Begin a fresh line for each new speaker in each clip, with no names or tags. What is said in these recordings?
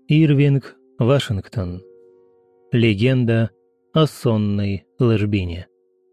Ирвинг Вашингтон. Легенда о сонной ложбине.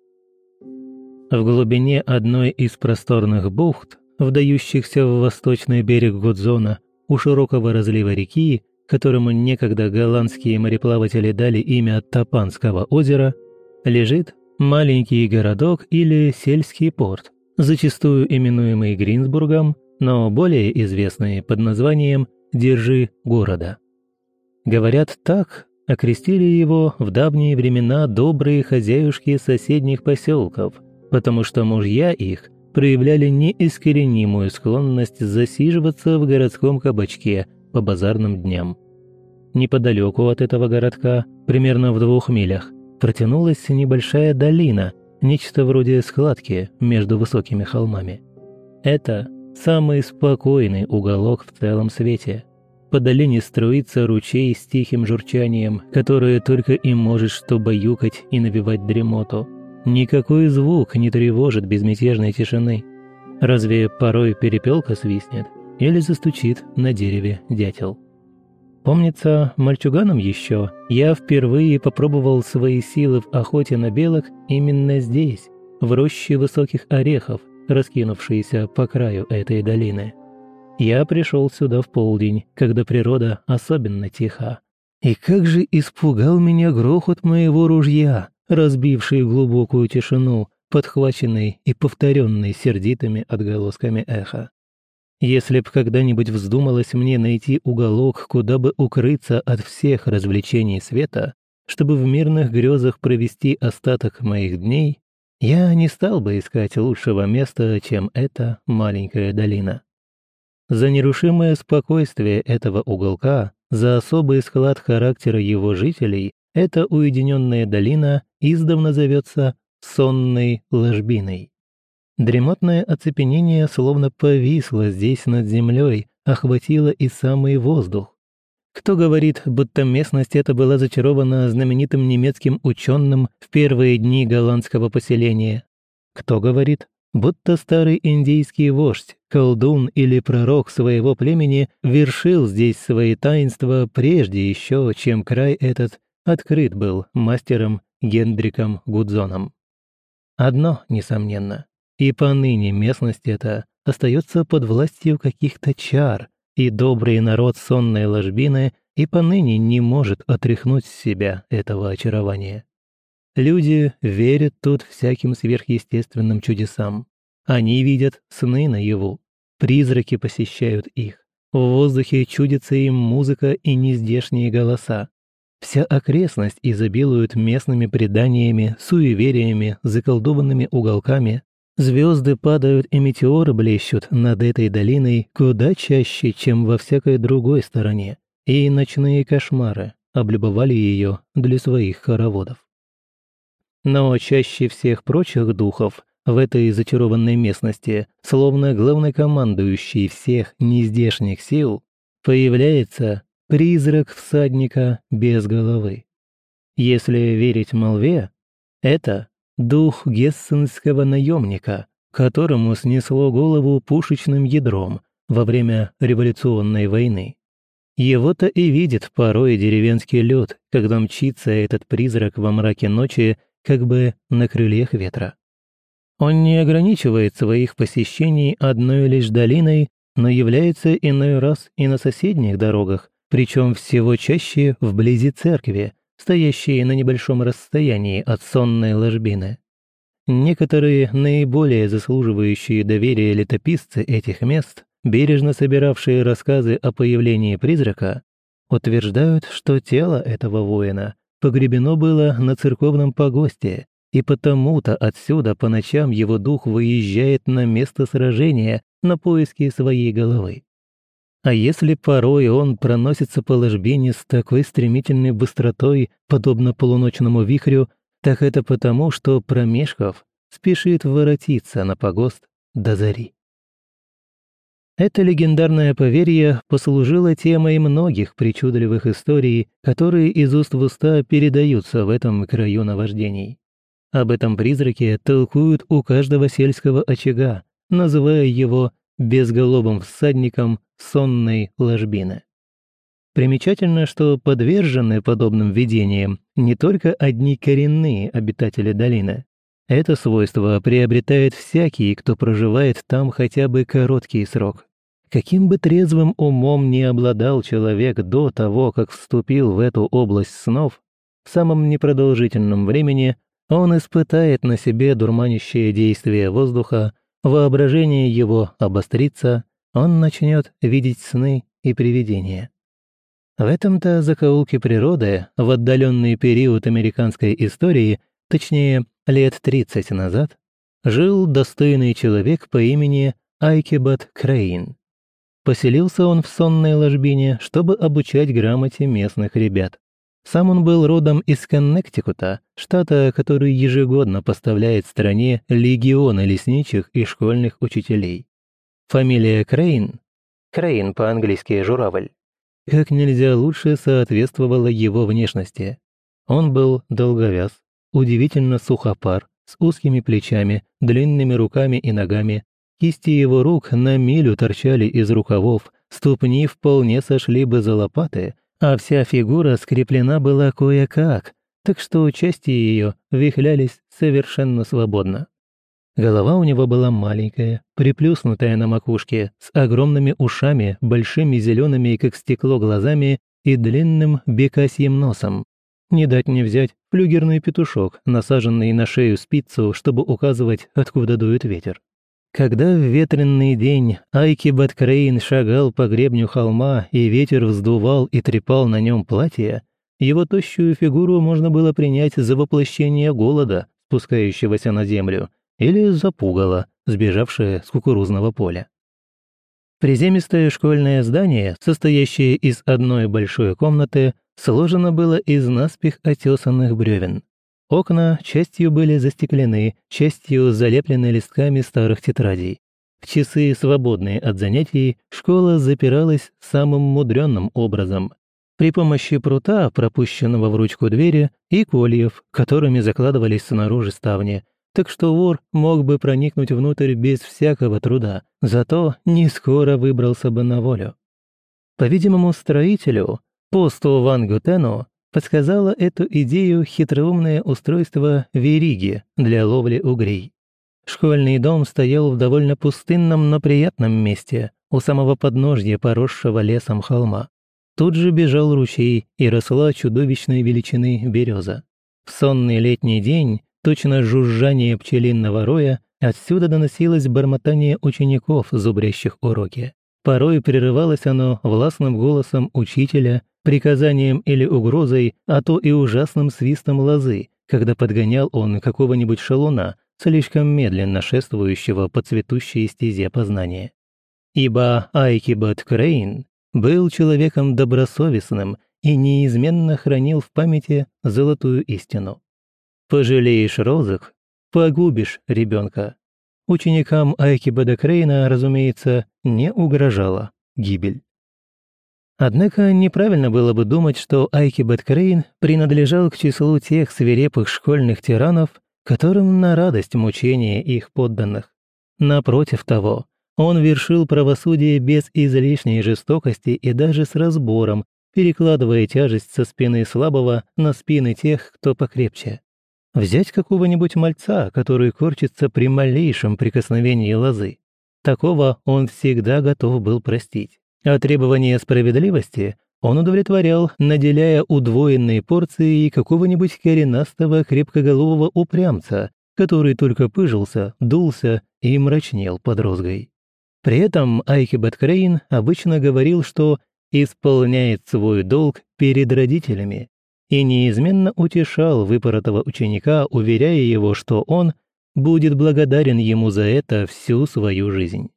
В глубине одной из просторных бухт, вдающихся в восточный берег Гудзона, у широкого разлива реки, которому некогда голландские мореплаватели дали имя Тапанского озера, лежит маленький городок или сельский порт, зачастую именуемый Гринсбургом, но более известный под названием «Держи города». Говорят, так окрестили его в давние времена добрые хозяюшки соседних поселков, потому что мужья их проявляли неискоренимую склонность засиживаться в городском кабачке по базарным дням. Неподалеку от этого городка, примерно в 2 милях, протянулась небольшая долина, нечто вроде складки между высокими холмами. Это самый спокойный уголок в целом свете. По долине струится ручей с тихим журчанием, которое только и может что баюкать и навевать дремоту. Никакой звук не тревожит безмятежной тишины. Разве порой перепелка свистнет или застучит на дереве дятел? Помнится, мальчуганом еще я впервые попробовал свои силы в охоте на белок именно здесь, в роще высоких орехов, раскинувшейся по краю этой долины. Я пришел сюда в полдень, когда природа особенно тиха. И как же испугал меня грохот моего ружья, разбивший глубокую тишину, подхваченный и повторенный сердитыми отголосками эха. Если б когда-нибудь вздумалось мне найти уголок, куда бы укрыться от всех развлечений света, чтобы в мирных грезах провести остаток моих дней, я не стал бы искать лучшего места, чем эта маленькая долина. За нерушимое спокойствие этого уголка, за особый склад характера его жителей, эта уединенная долина издавна зовется сонной ложбиной. Дремотное оцепенение словно повисло здесь над землей, охватило и самый воздух. Кто говорит, будто местность эта была зачарована знаменитым немецким ученым в первые дни голландского поселения? Кто говорит, будто старый индейский вождь, колдун или пророк своего племени вершил здесь свои таинства прежде еще, чем край этот открыт был мастером Гендриком Гудзоном? Одно, несомненно, и поныне местность эта остается под властью каких-то чар, и добрый народ сонной ложбины и поныне не может отряхнуть с себя этого очарования. Люди верят тут всяким сверхъестественным чудесам. Они видят сны наяву, призраки посещают их. В воздухе чудится им музыка и нездешние голоса. Вся окрестность изобилует местными преданиями, суевериями, заколдованными уголками. Звезды падают и метеоры блещут над этой долиной куда чаще, чем во всякой другой стороне, и ночные кошмары облюбовали ее для своих хороводов. Но чаще всех прочих духов в этой зачарованной местности, словно главнокомандующий всех нездешних сил, появляется призрак всадника без головы. Если верить молве, это дух гессенского наемника, которому снесло голову пушечным ядром во время революционной войны. Его-то и видит порой деревенский люд, когда мчится этот призрак во мраке ночи, как бы на крыльях ветра. Он не ограничивает своих посещений одной лишь долиной, но является иной раз и на соседних дорогах, причем всего чаще вблизи церкви, стоящие на небольшом расстоянии от сонной ложбины. Некоторые наиболее заслуживающие доверия летописцы этих мест, бережно собиравшие рассказы о появлении призрака, утверждают, что тело этого воина погребено было на церковном погосте, и потому-то отсюда по ночам его дух выезжает на место сражения на поиски своей головы. А если порой он проносится по ложбине с такой стремительной быстротой, подобно полуночному вихрю, так это потому, что промежков спешит воротиться на погост до зари. Это легендарное поверье послужило темой многих причудливых историй, которые из уст в уста передаются в этом краю наваждений. Об этом призраке толкуют у каждого сельского очага, называя его безголовым всадником сонной ложбины. Примечательно, что подвержены подобным видениям не только одни коренные обитатели долины. Это свойство приобретает всякий, кто проживает там хотя бы короткий срок. Каким бы трезвым умом ни обладал человек до того, как вступил в эту область снов, в самом непродолжительном времени он испытает на себе дурманящее действие воздуха, воображение его обострится, он начнет видеть сны и привидения. В этом-то закоулке природы в отдаленный период американской истории, точнее, лет 30 назад, жил достойный человек по имени Айкибат Крейн. Поселился он в сонной ложбине, чтобы обучать грамоте местных ребят. Сам он был родом из Коннектикута, штата, который ежегодно поставляет стране легионы лесничих и школьных учителей. Фамилия Крейн, Крейн по-английски «журавль», как нельзя лучше соответствовала его внешности. Он был долговяз, удивительно сухопар, с узкими плечами, длинными руками и ногами. Кисти его рук на милю торчали из рукавов, ступни вполне сошли бы за лопаты, а вся фигура скреплена была кое-как, так что части ее вихлялись совершенно свободно. Голова у него была маленькая, приплюснутая на макушке, с огромными ушами, большими зелеными, как стекло, глазами и длинным бекасьим носом. Не дать не взять флюгерный петушок, насаженный на шею спицу, чтобы указывать, откуда дует ветер. Когда в ветренный день Айкибат Крейн шагал по гребню холма и ветер вздувал и трепал на нем платье, его тощую фигуру можно было принять за воплощение голода, спускающегося на землю, или за пугало, сбежавшее с кукурузного поля. Приземистое школьное здание, состоящее из одной большой комнаты, сложено было из наспех отесанных бревен. Окна частью были застеклены, частью залеплены листками старых тетрадей. В часы, свободные от занятий, школа запиралась самым мудренным образом. При помощи прута, пропущенного в ручку двери, и кольев, которыми закладывались снаружи ставни, так что вор мог бы проникнуть внутрь без всякого труда, зато не скоро выбрался бы на волю. По-видимому, строителю, посту Ван Гутену, подсказало эту идею хитроумное устройство вериги для ловли угрей. Школьный дом стоял в довольно пустынном, но приятном месте, у самого подножья поросшего лесом холма. Тут же бежал ручей и росла чудовищной величины береза. В сонный летний день, точно жужжание пчелиного роя, отсюда доносилось бормотание учеников, зубрящих уроки. Порой прерывалось оно властным голосом учителя, приказанием или угрозой, а то и ужасным свистом лозы, когда подгонял он какого-нибудь шалуна, слишком медленно шествующего по цветущей стезе познания. Ибо Айкибат Крейн был человеком добросовестным и неизменно хранил в памяти золотую истину. «Пожалеешь розок, погубишь ребенка». Ученикам Айкибада Крейна, разумеется, не угрожала гибель. Однако неправильно было бы думать, что Айкибат Крейн принадлежал к числу тех свирепых школьных тиранов, которым на радость мучения их подданных. Напротив того, он вершил правосудие без излишней жестокости и даже с разбором, перекладывая тяжесть со спины слабого на спины тех, кто покрепче. Взять какого-нибудь мальца, который корчится при малейшем прикосновении лозы. Такого он всегда готов был простить. А требования справедливости он удовлетворял, наделяя удвоенной порцией какого-нибудь коренастого крепкоголового упрямца, который только пыжился, дулся и мрачнел под розгой. При этом Айкибат Крейн обычно говорил, что исполняет свой долг перед родителями, и неизменно утешал выпоротого ученика, уверяя его, что он будет благодарен ему за это всю свою жизнь.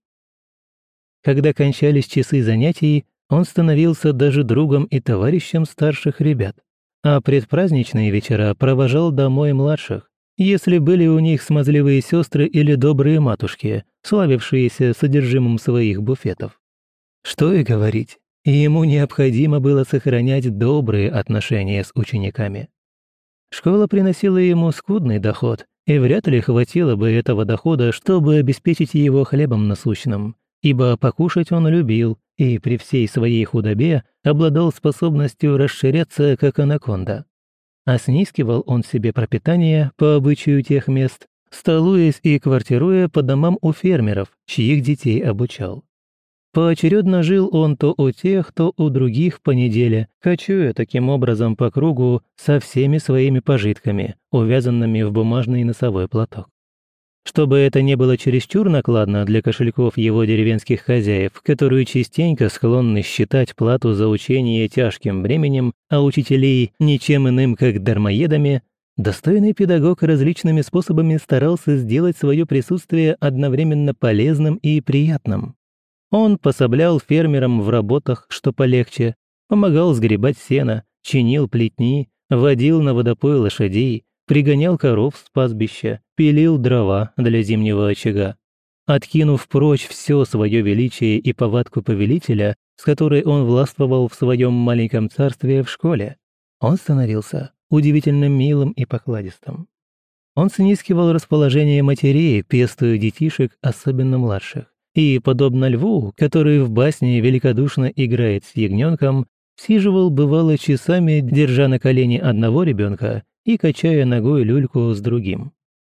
Когда кончались часы занятий, он становился даже другом и товарищем старших ребят, а предпраздничные вечера провожал домой младших, если были у них смазливые сестры или добрые матушки, славившиеся содержимым своих буфетов. Что и говорить. Ему необходимо было сохранять добрые отношения с учениками. Школа приносила ему скудный доход, и вряд ли хватило бы этого дохода, чтобы обеспечить его хлебом насущным. ибо покушать он любил и при всей своей худобе обладал способностью расширяться, как анаконда. А снискивал он себе пропитание по обычаю тех мест, столуясь и квартируя по домам у фермеров, чьих детей обучал. Поочередно жил он то у тех, то у других по неделе, кочуя таким образом по кругу со всеми своими пожитками, увязанными в бумажный носовой платок. Чтобы это не было чересчур накладно для кошельков его деревенских хозяев, которые частенько склонны считать плату за учение тяжким бременем, а учителей ничем иным, как дармоедами, достойный педагог различными способами старался сделать свое присутствие одновременно полезным и приятным. Он пособлял фермерам в работах, что полегче, помогал сгребать сено, чинил плетни, водил на водопой лошадей, пригонял коров с пастбища, пилил дрова для зимнего очага. Откинув прочь все свое величие и повадку повелителя, с которой он властвовал в своем маленьком царстве в школе, он становился удивительно милым и покладистым. Он снискивал расположение матерей, пестуя детишек, особенно младших, и, подобно льву, который в басне великодушно играет с ягненком, сиживал бывало часами, держа на колени одного ребенка и качая ногой люльку с другим.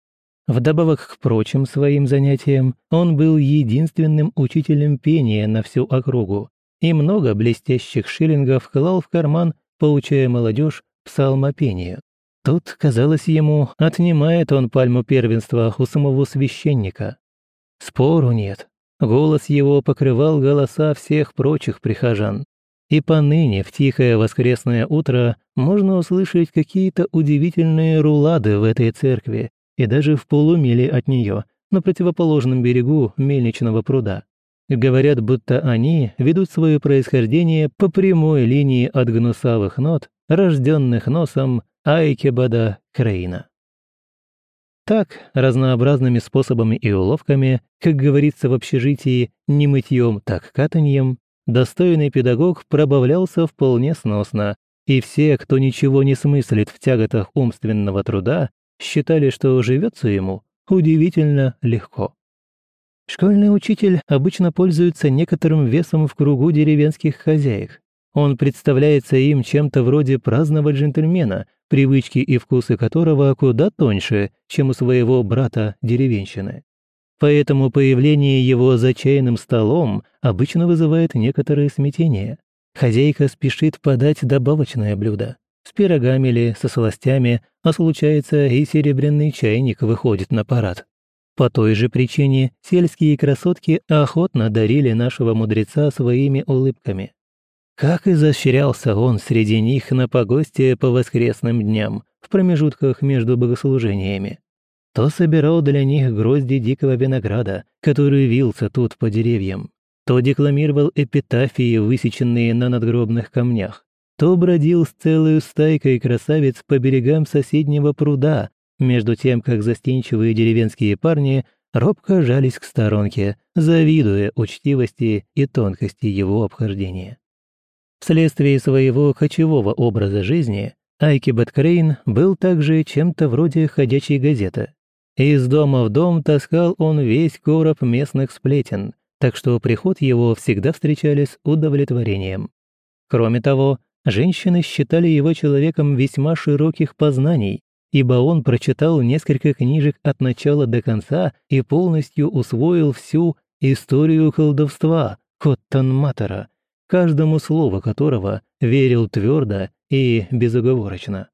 Вдобавок к прочим своим занятиям, он был единственным учителем пения на всю округу и много блестящих шиллингов клал в карман, поучая молодежь псалмопению. Тут, казалось ему, отнимает он пальму первенства у самого священника. Спору нет. Голос его покрывал голоса всех прочих прихожан. И поныне в тихое воскресное утро можно услышать какие-то удивительные рулады в этой церкви и даже в полумиле от нее, на противоположном берегу мельничного пруда. Говорят, будто они ведут свое происхождение по прямой линии от гнусавых нот, рожденных носом Айкебада Крейна. Так, разнообразными способами и уловками, как говорится в общежитии, не мытьем, так катаньем, достойный педагог пробавлялся вполне сносно, и все, кто ничего не смыслит в тяготах умственного труда, считали, что живется ему удивительно легко. Школьный учитель обычно пользуется некоторым весом в кругу деревенских хозяек. Он представляется им чем-то вроде праздного джентльмена, привычки и вкусы которого куда тоньше, чем у своего брата-деревенщины. Поэтому появление его за чайным столом обычно вызывает некоторое смятение. Хозяйка спешит подать добавочное блюдо. С пирогами или со сластями, а случается и серебряный чайник выходит на парад. По той же причине сельские красотки охотно дарили нашего мудреца своими улыбками. Как изощрялся он среди них на погосте по воскресным дням, в промежутках между богослужениями. То собирал для них грозди дикого винограда, который вился тут по деревьям, то декламировал эпитафии, высеченные на надгробных камнях, то бродил с целой стайкой красавиц по берегам соседнего пруда, между тем, как застенчивые деревенские парни робко жались к сторонке, завидуя учтивости и тонкости его обхождения. Вследствие своего кочевого образа жизни Айкебад Крейн был также чем-то вроде ходячей газеты. Из дома в дом таскал он весь короб местных сплетен, так что приход его всегда встречали с удовлетворением. Кроме того, женщины считали его человеком весьма широких познаний, ибо он прочитал несколько книжек от начала до конца и полностью усвоил всю историю колдовства Коттон-Матера, каждому слову которого верил твердо и безоговорочно.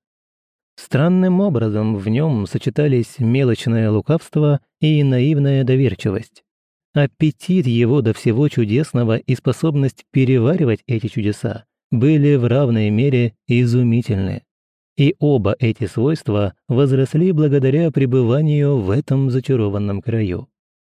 Странным образом в нем сочетались мелочное лукавство и наивная доверчивость. Аппетит его до всего чудесного и способность переваривать эти чудеса были в равной мере изумительны. И оба эти свойства возросли благодаря пребыванию в этом зачарованном краю.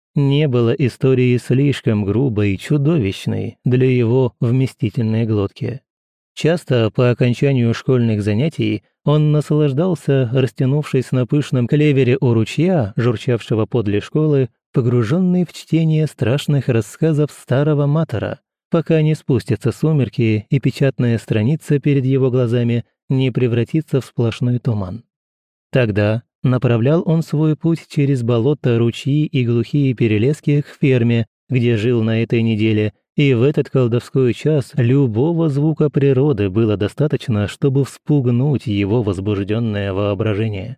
Не было истории слишком грубой и чудовищной для его вместительной глотки. Часто по окончанию школьных занятий он наслаждался, растянувшись на пышном клевере у ручья, журчавшего подле школы, погруженный в чтение страшных рассказов старого Матера, пока не спустятся сумерки и печатная страница перед его глазами не превратится в сплошной туман. Тогда направлял он свой путь через болота, ручьи и глухие перелески к ферме, где жил на этой неделе, и в этот колдовской час любого звука природы было достаточно, чтобы вспугнуть его возбужденное воображение.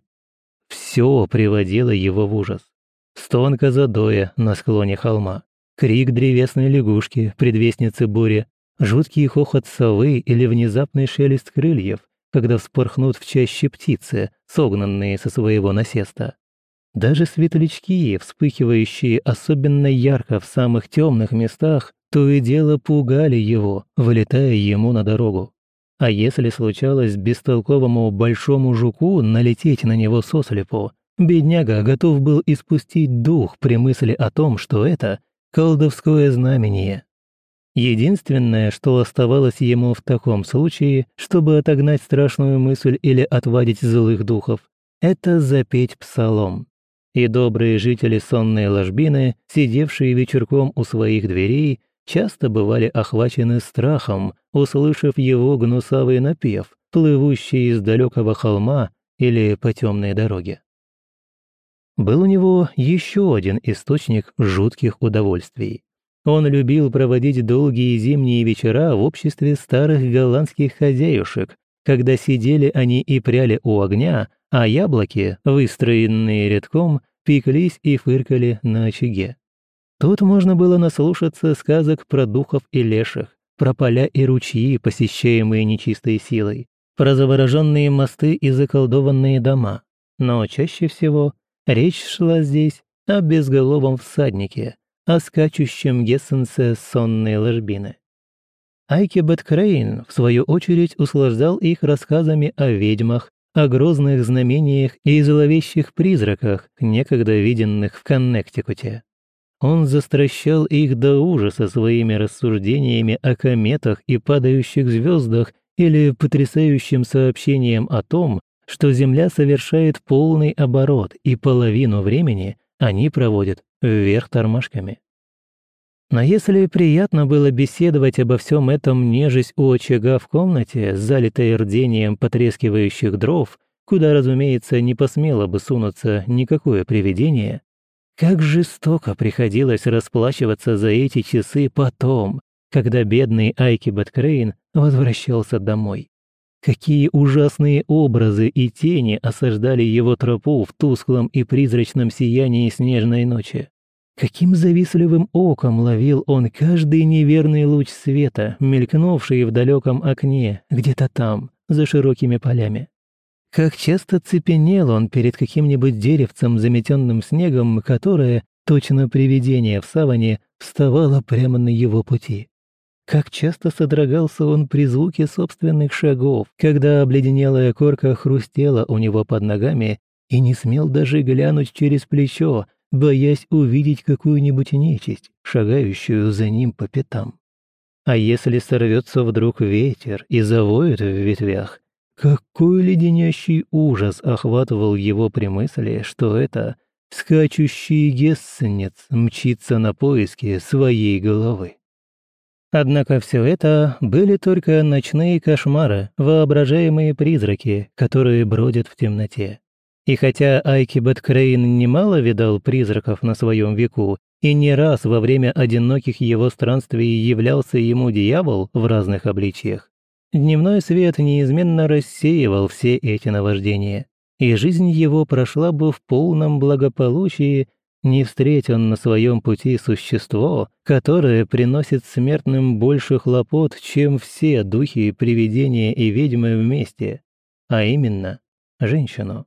Все приводило его в ужас. Стон козадоя на склоне холма, крик древесной лягушки, предвестницы бури, жуткий хохот совы или внезапный шелест крыльев, когда вспорхнут в чаще птицы, согнанные со своего насеста. Даже светлячки, вспыхивающие особенно ярко в самых темных местах, то и дело пугали его, вылетая ему на дорогу. А если случалось бестолковому большому жуку налететь на него сослепу, бедняга готов был испустить дух при мысли о том, что это колдовское знамение. Единственное, что оставалось ему в таком случае, чтобы отогнать страшную мысль или отвадить злых духов, это запеть псалом. И добрые жители сонной ложбины, сидевшие вечерком у своих дверей, часто бывали охвачены страхом, услышав его гнусавый напев, плывущий из далекого холма или по темной дороге. Был у него еще один источник жутких удовольствий. Он любил проводить долгие зимние вечера в обществе старых голландских хозяюшек, когда сидели они и пряли у огня, а яблоки, выстроенные рядком, пеклись и фыркали на очаге. Тут можно было наслушаться сказок про духов и леших, про поля и ручьи, посещаемые нечистой силой, про завороженные мосты и заколдованные дома. Но чаще всего речь шла здесь о безголовом всаднике, о скачущем гессенсе сонной ложбины. Айкебет Крейн, в свою очередь, услаждал их рассказами о ведьмах, о грозных знамениях и зловещих призраках, некогда виденных в Коннектикуте. Он застращал их до ужаса своими рассуждениями о кометах и падающих звездах или потрясающим сообщением о том, что Земля совершает полный оборот и половину времени они проводят вверх тормашками. Но если приятно было беседовать обо всем этом, нежесть у очага в комнате, залитой рдением потрескивающих дров, куда, разумеется, не посмело бы сунуться никакое привидение, как жестоко приходилось расплачиваться за эти часы потом, когда бедный Айкебет Крейн возвращался домой. Какие ужасные образы и тени осаждали его тропу в тусклом и призрачном сиянии снежной ночи. Каким завистливым оком ловил он каждый неверный луч света, мелькнувший в далеком окне, где-то там, за широкими полями. Как часто цепенел он перед каким-нибудь деревцем, заметенным снегом, которое, точно привидение в саване, вставало прямо на его пути. Как часто содрогался он при звуке собственных шагов, когда обледенелая корка хрустела у него под ногами и не смел даже глянуть через плечо, боясь увидеть какую-нибудь нечисть, шагающую за ним по пятам. А если сорвется вдруг ветер и завоет в ветвях, какой леденящий ужас охватывал его при мысли, что это скачущий гессенец мчится на поиски своей головы. Однако все это были только ночные кошмары, воображаемые призраки, которые бродят в темноте. И хотя Айкебет Крейн немало видал призраков на своем веку, и не раз во время одиноких его странствий являлся ему дьявол в разных обличьях, дневной свет неизменно рассеивал все эти наваждения, и жизнь его прошла бы в полном благополучии, не встреть он на своем пути существо, которое приносит смертным больше хлопот, чем все духи, привидения и ведьмы вместе, а именно женщину.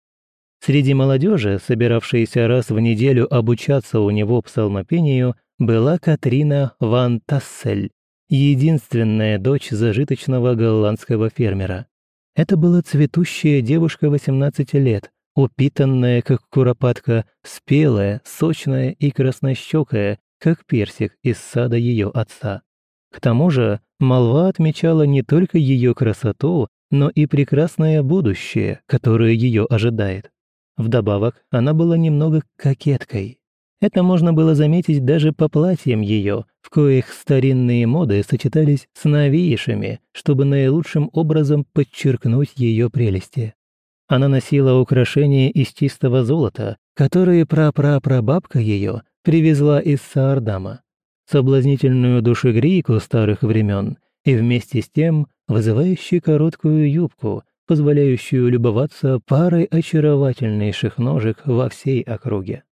Среди молодежи, собиравшейся раз в неделю обучаться у него псалмопению, была Катрина ван Тассель, единственная дочь зажиточного голландского фермера. Это была цветущая девушка 18 лет, упитанная, как куропатка, спелая, сочная и краснощекая, как персик из сада ее отца. К тому же молва отмечала не только ее красоту, но и прекрасное будущее, которое ее ожидает. Вдобавок, она была немного кокеткой. Это можно было заметить даже по платьям ее, в коих старинные моды сочетались с новейшими, чтобы наилучшим образом подчеркнуть ее прелести. Она носила украшения из чистого золота, которые прапрапрабабка ее привезла из Саардама, соблазнительную душегрейку старых времен и вместе с тем вызывающую короткую юбку, позволяющую любоваться парой очаровательнейших ножек во всей округе.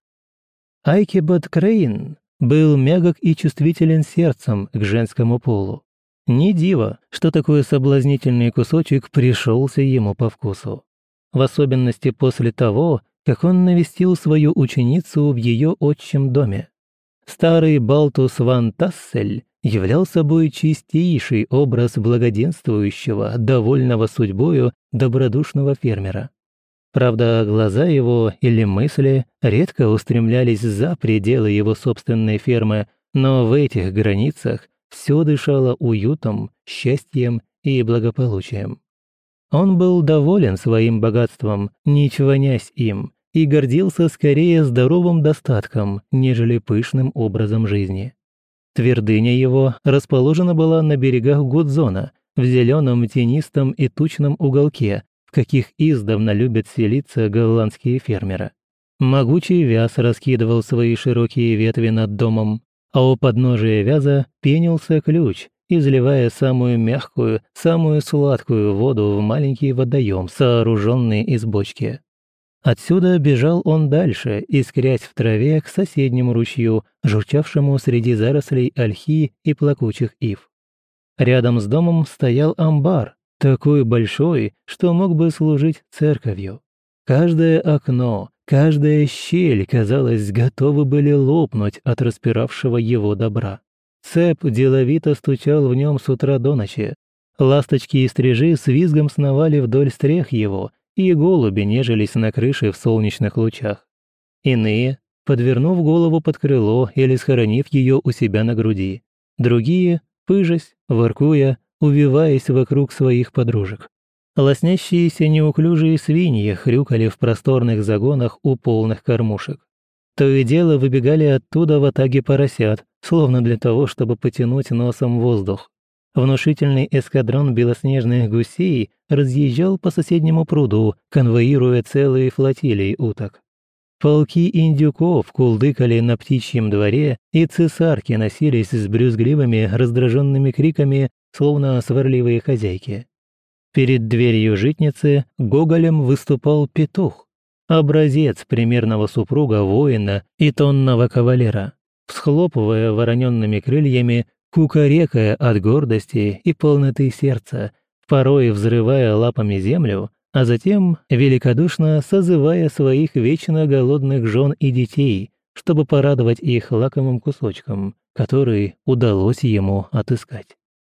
Айкибад Крейн был мягок и чувствителен сердцем к женскому полу. Не диво, что такой соблазнительный кусочек пришелся ему по вкусу. В особенности после того, как он навестил свою ученицу в ее отчим доме. Старый Балтус ван Тассель являл собой чистейший образ благоденствующего, довольного судьбою добродушного фермера. Правда, глаза его или мысли редко устремлялись за пределы его собственной фермы, но в этих границах все дышало уютом, счастьем и благополучием. Он был доволен своим богатством, не чванясь им, и гордился скорее здоровым достатком, нежели пышным образом жизни. Твердыня его расположена была на берегах Гудзона, в зеленом, тенистом и тучном уголке, в каких издавна любят селиться голландские фермеры. Могучий вяз раскидывал свои широкие ветви над домом, а у подножия вяза пенился ключ, изливая самую мягкую, самую сладкую воду в маленький водоем, сооруженный из бочки. Отсюда бежал он дальше, искрясь в траве к соседнему ручью, журчавшему среди зарослей ольхи и плакучих ив. Рядом с домом стоял амбар, такой большой, что мог бы служить церковью. Каждое окно, каждая щель, казалось, готовы были лопнуть от распиравшего его добра. Цеп деловито стучал в нем с утра до ночи. Ласточки и стрижи с визгом сновали вдоль стрех его, и голуби нежились на крыше в солнечных лучах. Иные, подвернув голову под крыло или схоронив ее у себя на груди. Другие, пыжась, воркуя, увиваясь вокруг своих подружек. Лоснящиеся неуклюжие свиньи хрюкали в просторных загонах у полных кормушек. То и дело выбегали оттуда ватаги поросят, словно для того, чтобы потянуть носом воздух. Внушительный эскадрон белоснежных гусей разъезжал по соседнему пруду, конвоируя целые флотилии уток. Полки индюков кулдыкали на птичьем дворе, и цесарки носились с брюзгливыми, раздраженными криками, словно сварливые хозяйки. Перед дверью житницы гоголем выступал петух, образец примерного супруга воина и тонного кавалера, всхлопывая вороненными крыльями, кукарекая от гордости и полноты сердца, порой взрывая лапами землю, а затем великодушно созывая своих вечно голодных жен и детей, чтобы порадовать их лакомым кусочком, который удалось ему отыскать.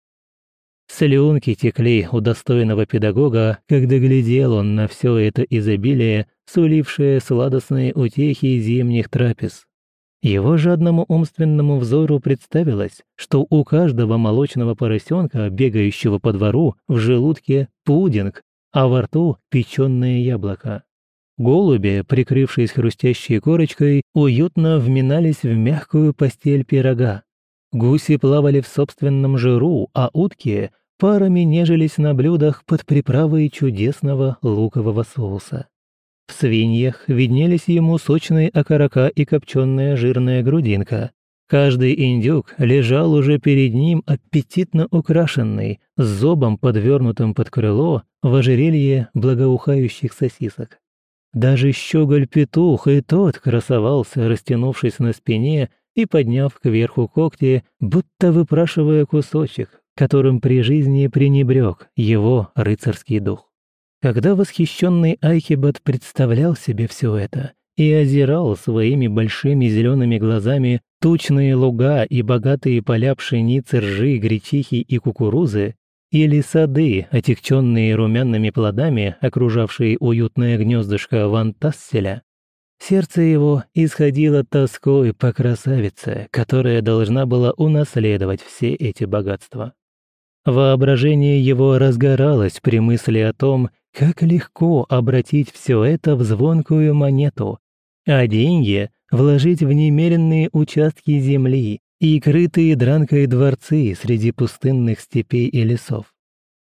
Слюнки текли у достойного педагога, когда глядел он на все это изобилие, сулившее сладостные утехи зимних трапез. Его жадному умственному взору представилось, что у каждого молочного поросенка, бегающего по двору, в желудке пудинг, а во рту печеное яблоко. Голуби, прикрывшись хрустящей корочкой, уютно вминались в мягкую постель пирога. Гуси плавали в собственном жиру, а утки парами нежились на блюдах под приправой чудесного лукового соуса. В свиньях виднелись ему сочные окорока и копченая жирная грудинка. Каждый индюк лежал уже перед ним аппетитно украшенный, с зобом, подвернутым под крыло, в ожерелье благоухающих сосисок. Даже щеголь-петух и тот красовался, растянувшись на спине и подняв кверху когти, будто выпрашивая кусочек, которым при жизни пренебрег его рыцарский дух. Когда восхищенный Айкибад представлял себе все это и озирал своими большими зелеными глазами тучные луга и богатые поля пшеницы, ржи, гречихи и кукурузы, или сады, отягченные румяными плодами, окружавшие уютное гнездышко Ван Тасселя, сердце его исходило тоской по красавице, которая должна была унаследовать все эти богатства. Воображение его разгоралось при мысли о том, как легко обратить все это в звонкую монету, а деньги вложить в немеренные участки земли и крытые дранкой дворцы среди пустынных степей и лесов.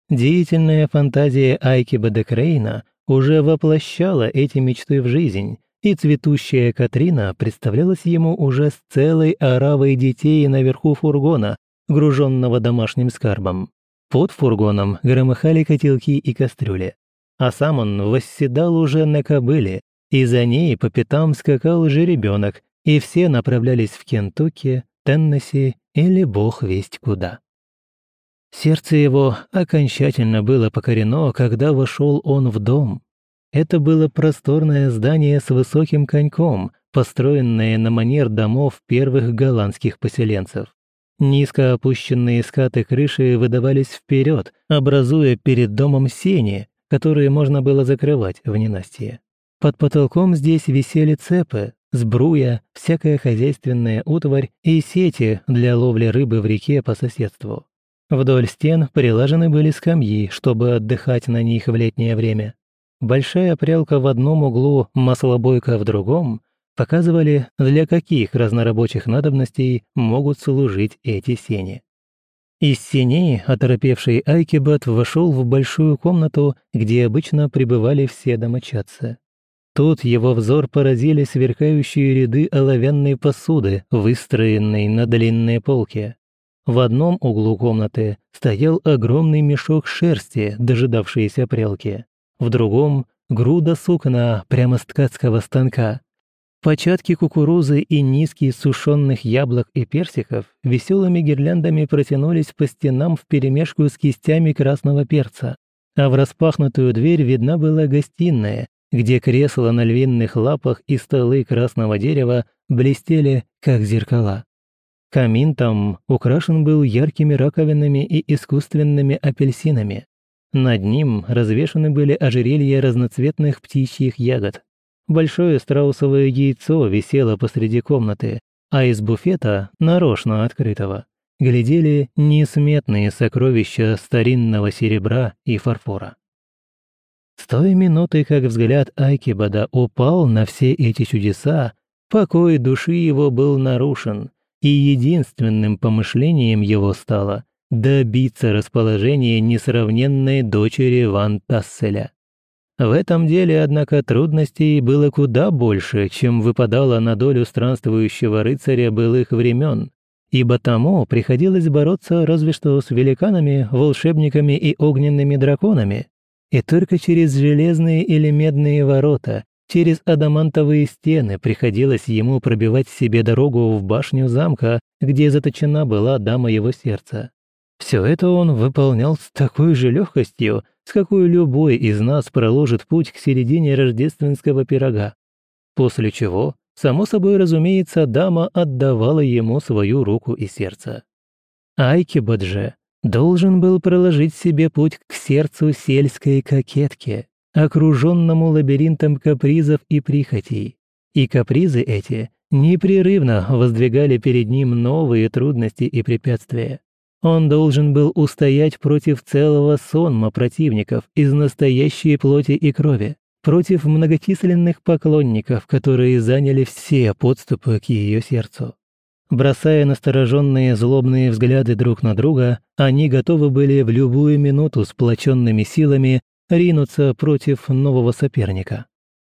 Деятельная фантазия Айкибада Крейна уже воплощала эти мечты в жизнь, и цветущая Катрина представлялась ему уже с целой оравой детей наверху фургона, груженного домашним скарбом. Под фургоном громыхали котелки и кастрюли. А сам он восседал уже на кобыле, и за ней по пятам скакал жеребенок, и все направлялись в Кентукки, Теннесси или бог весть куда. Сердце его окончательно было покорено, когда вошел он в дом. Это было просторное здание с высоким коньком, построенное на манер домов первых голландских поселенцев. Низко опущенные скаты крыши выдавались вперед, образуя перед домом сени, которые можно было закрывать в ненастье. Под потолком здесь висели цепы, сбруя, всякая хозяйственная утварь и сети для ловли рыбы в реке по соседству. Вдоль стен прилажены были скамьи, чтобы отдыхать на них в летнее время. Большая прялка в одном углу, маслобойка в другом показывали, для каких разнорабочих надобностей могут служить эти сени. Из сеней оторопевший Айкебот вошел в большую комнату, где обычно пребывали все домочадцы. Тут его взор поразили сверкающие ряды оловянной посуды, выстроенной на длинной полке. В одном углу комнаты стоял огромный мешок шерсти, дожидавшийся прялки. В другом — груда сукна прямо с ткацкого станка. Початки кукурузы и низкие сушеных яблок и персиков веселыми гирляндами протянулись по стенам вперемешку с кистями красного перца, а в распахнутую дверь видна была гостиная, где кресла на львиных лапах и столы красного дерева блестели, как зеркала. Камин там украшен был яркими раковинами и искусственными апельсинами. Над ним развешаны были ожерелья разноцветных птичьих ягод. Большое страусовое яйцо висело посреди комнаты, а из буфета, нарочно открытого, глядели несметные сокровища старинного серебра и фарфора. С той минуты, как взгляд Айкебода упал на все эти чудеса, покой души его был нарушен, и единственным помышлением его стало добиться расположения несравненной дочери Ван Тасселя. В этом деле, однако, трудностей было куда больше, чем выпадало на долю странствующего рыцаря былых времен, ибо тому приходилось бороться разве что с великанами, волшебниками и огненными драконами, и только через железные или медные ворота, через адамантовые стены приходилось ему пробивать себе дорогу в башню замка, где заточена была дама его сердца. Все это он выполнял с такой же легкостью, с какой любой из нас проложит путь к середине рождественского пирога. После чего, само собой разумеется, дама отдавала ему свою руку и сердце. Айкебот же должен был проложить себе путь к сердцу сельской кокетки, окруженному лабиринтом капризов и прихотей. И капризы эти непрерывно воздвигали перед ним новые трудности и препятствия. Он должен был устоять против целого сонма противников из настоящей плоти и крови, против многочисленных поклонников, которые заняли все подступы к ее сердцу. Бросая настороженные злобные взгляды друг на друга, они готовы были в любую минуту сплоченными силами ринуться против нового соперника.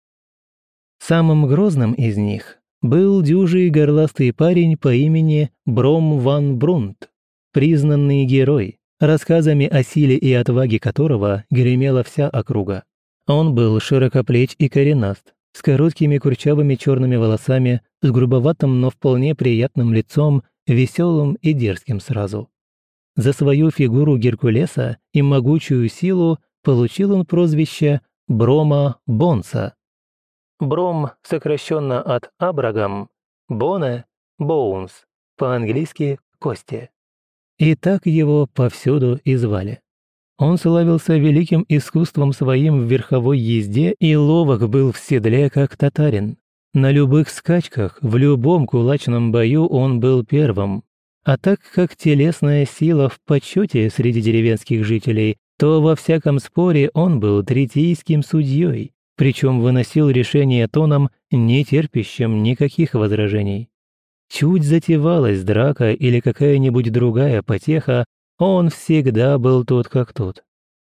Самым грозным из них был дюжий горластый парень по имени Бром ван Брунт, признанный герой, рассказами о силе и отваге которого гремела вся округа. Он был широкоплеч и коренаст, с короткими курчавыми черными волосами, с грубоватым, но вполне приятным лицом, веселым и дерзким сразу. За свою фигуру Геркулеса и могучую силу получил он прозвище Брома Бонса. Бром сокращенно от Абрагам, Боне – Боунс, по-английски «кости». И так его повсюду и звали. Он славился великим искусством своим в верховой езде и ловок был в седле, как татарин. На любых скачках, в любом кулачном бою он был первым. А так как телесная сила в почете среди деревенских жителей, то во всяком споре он был третейским судьей, причем выносил решение тоном, не терпящим никаких возражений. Чуть затевалась драка или какая-нибудь другая потеха, он всегда был тут как тут.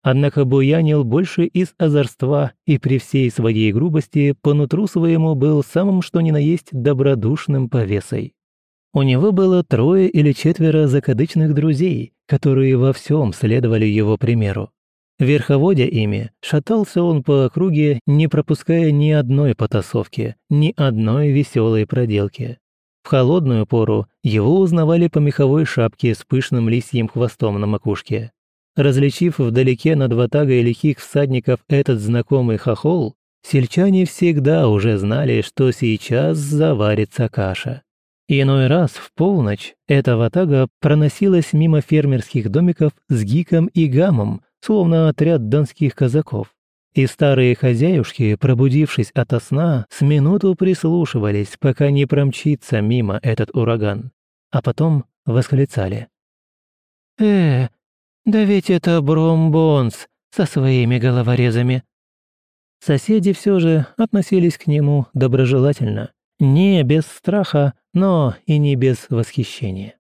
однако буянил больше из озорства и при всей своей грубости по нутру своему был самым что ни на есть добродушным повесой. У него было 3 или 4 закадычных друзей, которые во всем следовали его примеру. Верховодя ими, шатался он по округе, не пропуская ни одной потасовки, ни одной веселой проделки. В холодную пору его узнавали по меховой шапке с пышным лисьим хвостом на макушке. Различив вдалеке над ватагой лихих всадников этот знакомый хохол, сельчане всегда уже знали, что сейчас заварится каша. Иной раз в полночь эта ватага проносилась мимо фермерских домиков с гиком и гамом, словно отряд донских казаков. И старые хозяюшки, пробудившись ото сна, с минуту прислушивались, пока не промчится мимо этот ураган. А потом восклицали: да ведь это Бромбонс со своими головорезами!» Соседи все же относились к нему доброжелательно, не без страха, но и не без восхищения.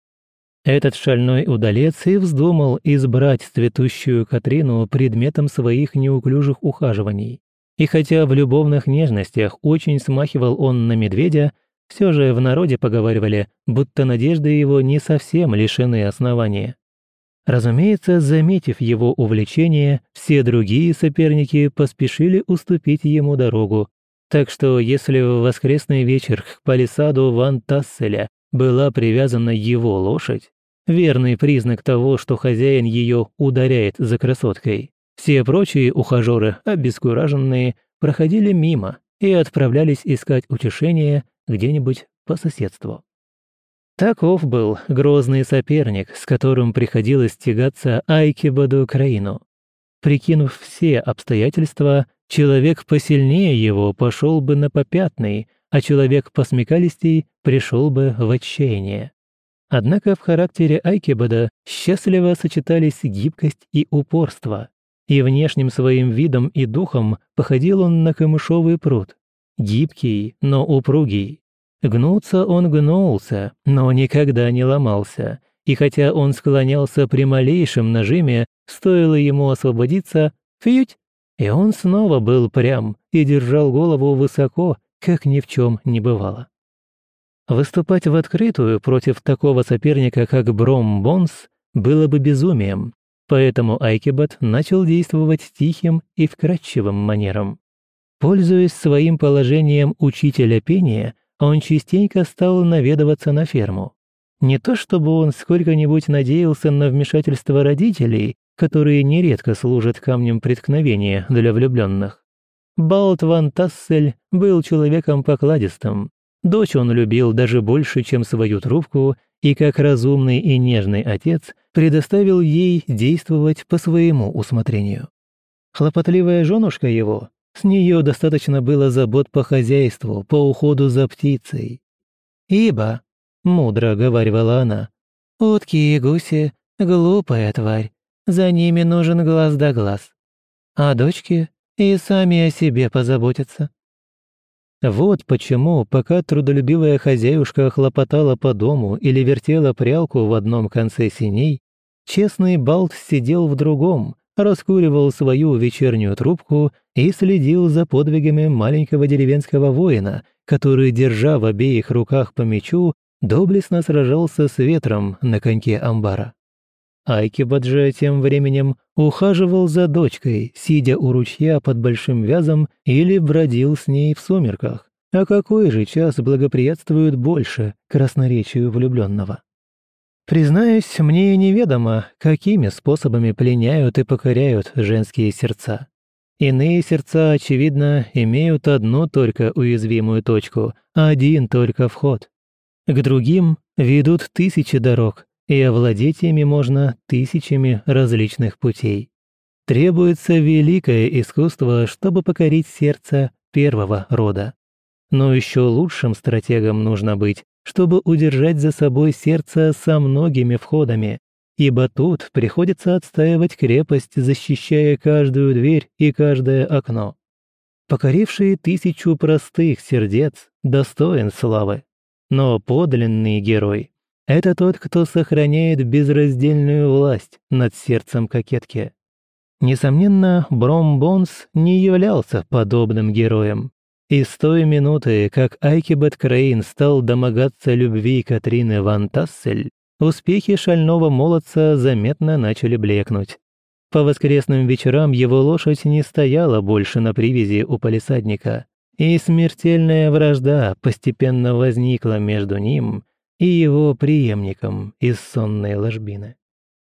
Этот шальной удалец и вздумал избрать цветущую Катрину предметом своих неуклюжих ухаживаний. И хотя в любовных нежностях очень смахивал он на медведя, все же в народе поговаривали, будто надежды его не совсем лишены основания. Разумеется, заметив его увлечение, все другие соперники поспешили уступить ему дорогу, так что если в воскресный вечер к палисаду Ван Тасселя была привязана его лошадь, верный признак того, что хозяин ее ударяет за красоткой, все прочие ухажеры, обескураженные, проходили мимо и отправлялись искать утешения где-нибудь по соседству. Таков был грозный соперник, с которым приходилось тягаться Айкибаду Краину. Прикинув все обстоятельства, человек посильнее его пошел бы на попятный, а человек посмекалистей пришел бы в отчаяние. Однако в характере Айкибада счастливо сочетались гибкость и упорство, и внешним своим видом и духом походил он на камышовый пруд, гибкий, но упругий. Гнуться он гнулся, но никогда не ломался, и хотя он склонялся при малейшем нажиме, стоило ему освободиться, фьють, и он снова был прям и держал голову высоко, как ни в чем не бывало. Выступать в открытую против такого соперника, как Бромбонс, было бы безумием, поэтому Айкибад начал действовать тихим и вкрадчивым манером. Пользуясь своим положением учителя пения, он частенько стал наведываться на ферму. Не то чтобы он сколько-нибудь надеялся на вмешательство родителей, которые нередко служат камнем преткновения для влюбленных. Балт Ван Тассель был человеком покладистым. Дочь он любил даже больше, чем свою трубку, и как разумный и нежный отец предоставил ей действовать по своему усмотрению. Хлопотливая женушка его, с нее достаточно было забот по хозяйству, по уходу за птицей. «Ибо», — мудро говаривала она, — «утки и гуси — глупая тварь, за ними нужен глаз да глаз, а дочки и сами о себе позаботятся». Вот почему, пока трудолюбивая хозяюшка хлопотала по дому или вертела прялку в одном конце сеней, честный Балт сидел в другом, раскуривал свою вечернюю трубку и следил за подвигами маленького деревенского воина, который, держа в обеих руках по мечу, доблестно сражался с ветром на коньке амбара. Айкибад же тем временем ухаживал за дочкой, сидя у ручья под большим вязом или бродил с ней в сумерках. А какой же час благоприятствует больше красноречию влюбленного? Признаюсь, мне неведомо, какими способами пленяют и покоряют женские сердца. Иные сердца, очевидно, имеют одну только уязвимую точку, один только вход. К другим ведут тысячи дорог, и овладеть ими можно тысячами различных путей. Требуется великое искусство, чтобы покорить сердце первого рода. Но еще лучшим стратегом нужно быть, чтобы удержать за собой сердце со многими входами, ибо тут приходится отстаивать крепость, защищая каждую дверь и каждое окно. Покоривший 1000 простых сердец достоин славы, но подлинный герой — это тот, кто сохраняет безраздельную власть над сердцем кокетки. Несомненно, Бром Бонс не являлся подобным героем. И с той минуты, как Айкибет Крейн стал домогаться любви Катрины ван Тассель, успехи шального молодца заметно начали блекнуть. По воскресным вечерам его лошадь не стояла больше на привязи у палисадника, и смертельная вражда постепенно возникла между ним и его преемником из сонной ложбины.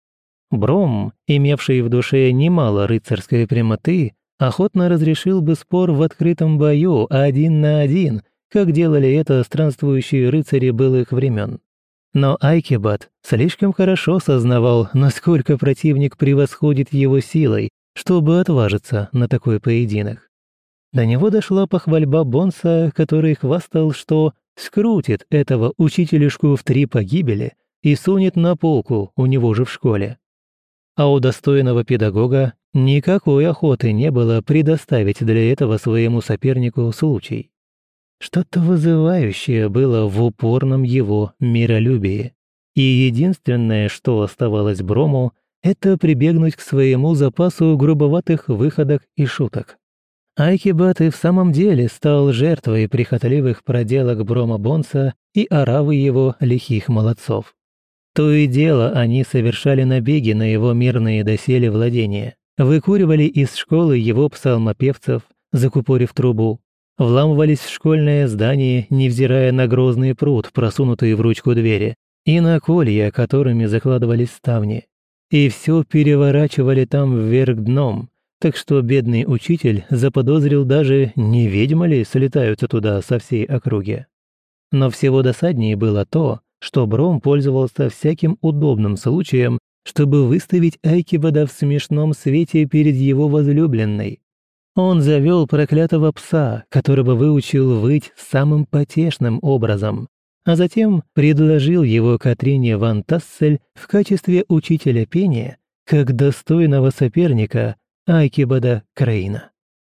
Бром, имевший в душе немало рыцарской прямоты, охотно разрешил бы спор в открытом бою один на один, как делали это странствующие рыцари былых времен. Но Айкибат слишком хорошо сознавал, насколько противник превосходит его силой, чтобы отважиться на такой поединок. До него дошла похвальба Бонса, который хвастал, что скрутит этого учителюшку в 3 погибели и сунет на полку у него же в школе. А у достойного педагога никакой охоты не было предоставить для этого своему сопернику случай. Что-то вызывающее было в упорном его миролюбии. И единственное, что оставалось Брому, это прибегнуть к своему запасу грубоватых выходок и шуток. Айкибат и в самом деле стал жертвой прихотливых проделок Брома Бонса и оравы его лихих молодцов. То и дело они совершали набеги на его мирные доселе владения, выкуривали из школы его псалмопевцев, закупорив трубу, вламывались в школьное здание, невзирая на грозный пруд, просунутый в ручку двери, и на колья, которыми закладывались ставни. И все переворачивали там вверх дном, так что бедный учитель заподозрил даже, не ведьма ли слетаются туда со всей округи. Но всего досаднее было то, что Бром пользовался всяким удобным случаем, чтобы выставить Айкибада в смешном свете перед его возлюбленной. Он завел проклятого пса, которого выучил выть самым потешным образом, а затем предложил его Катрине ван Тассель в качестве учителя пения, как достойного соперника Айкибада Крейна.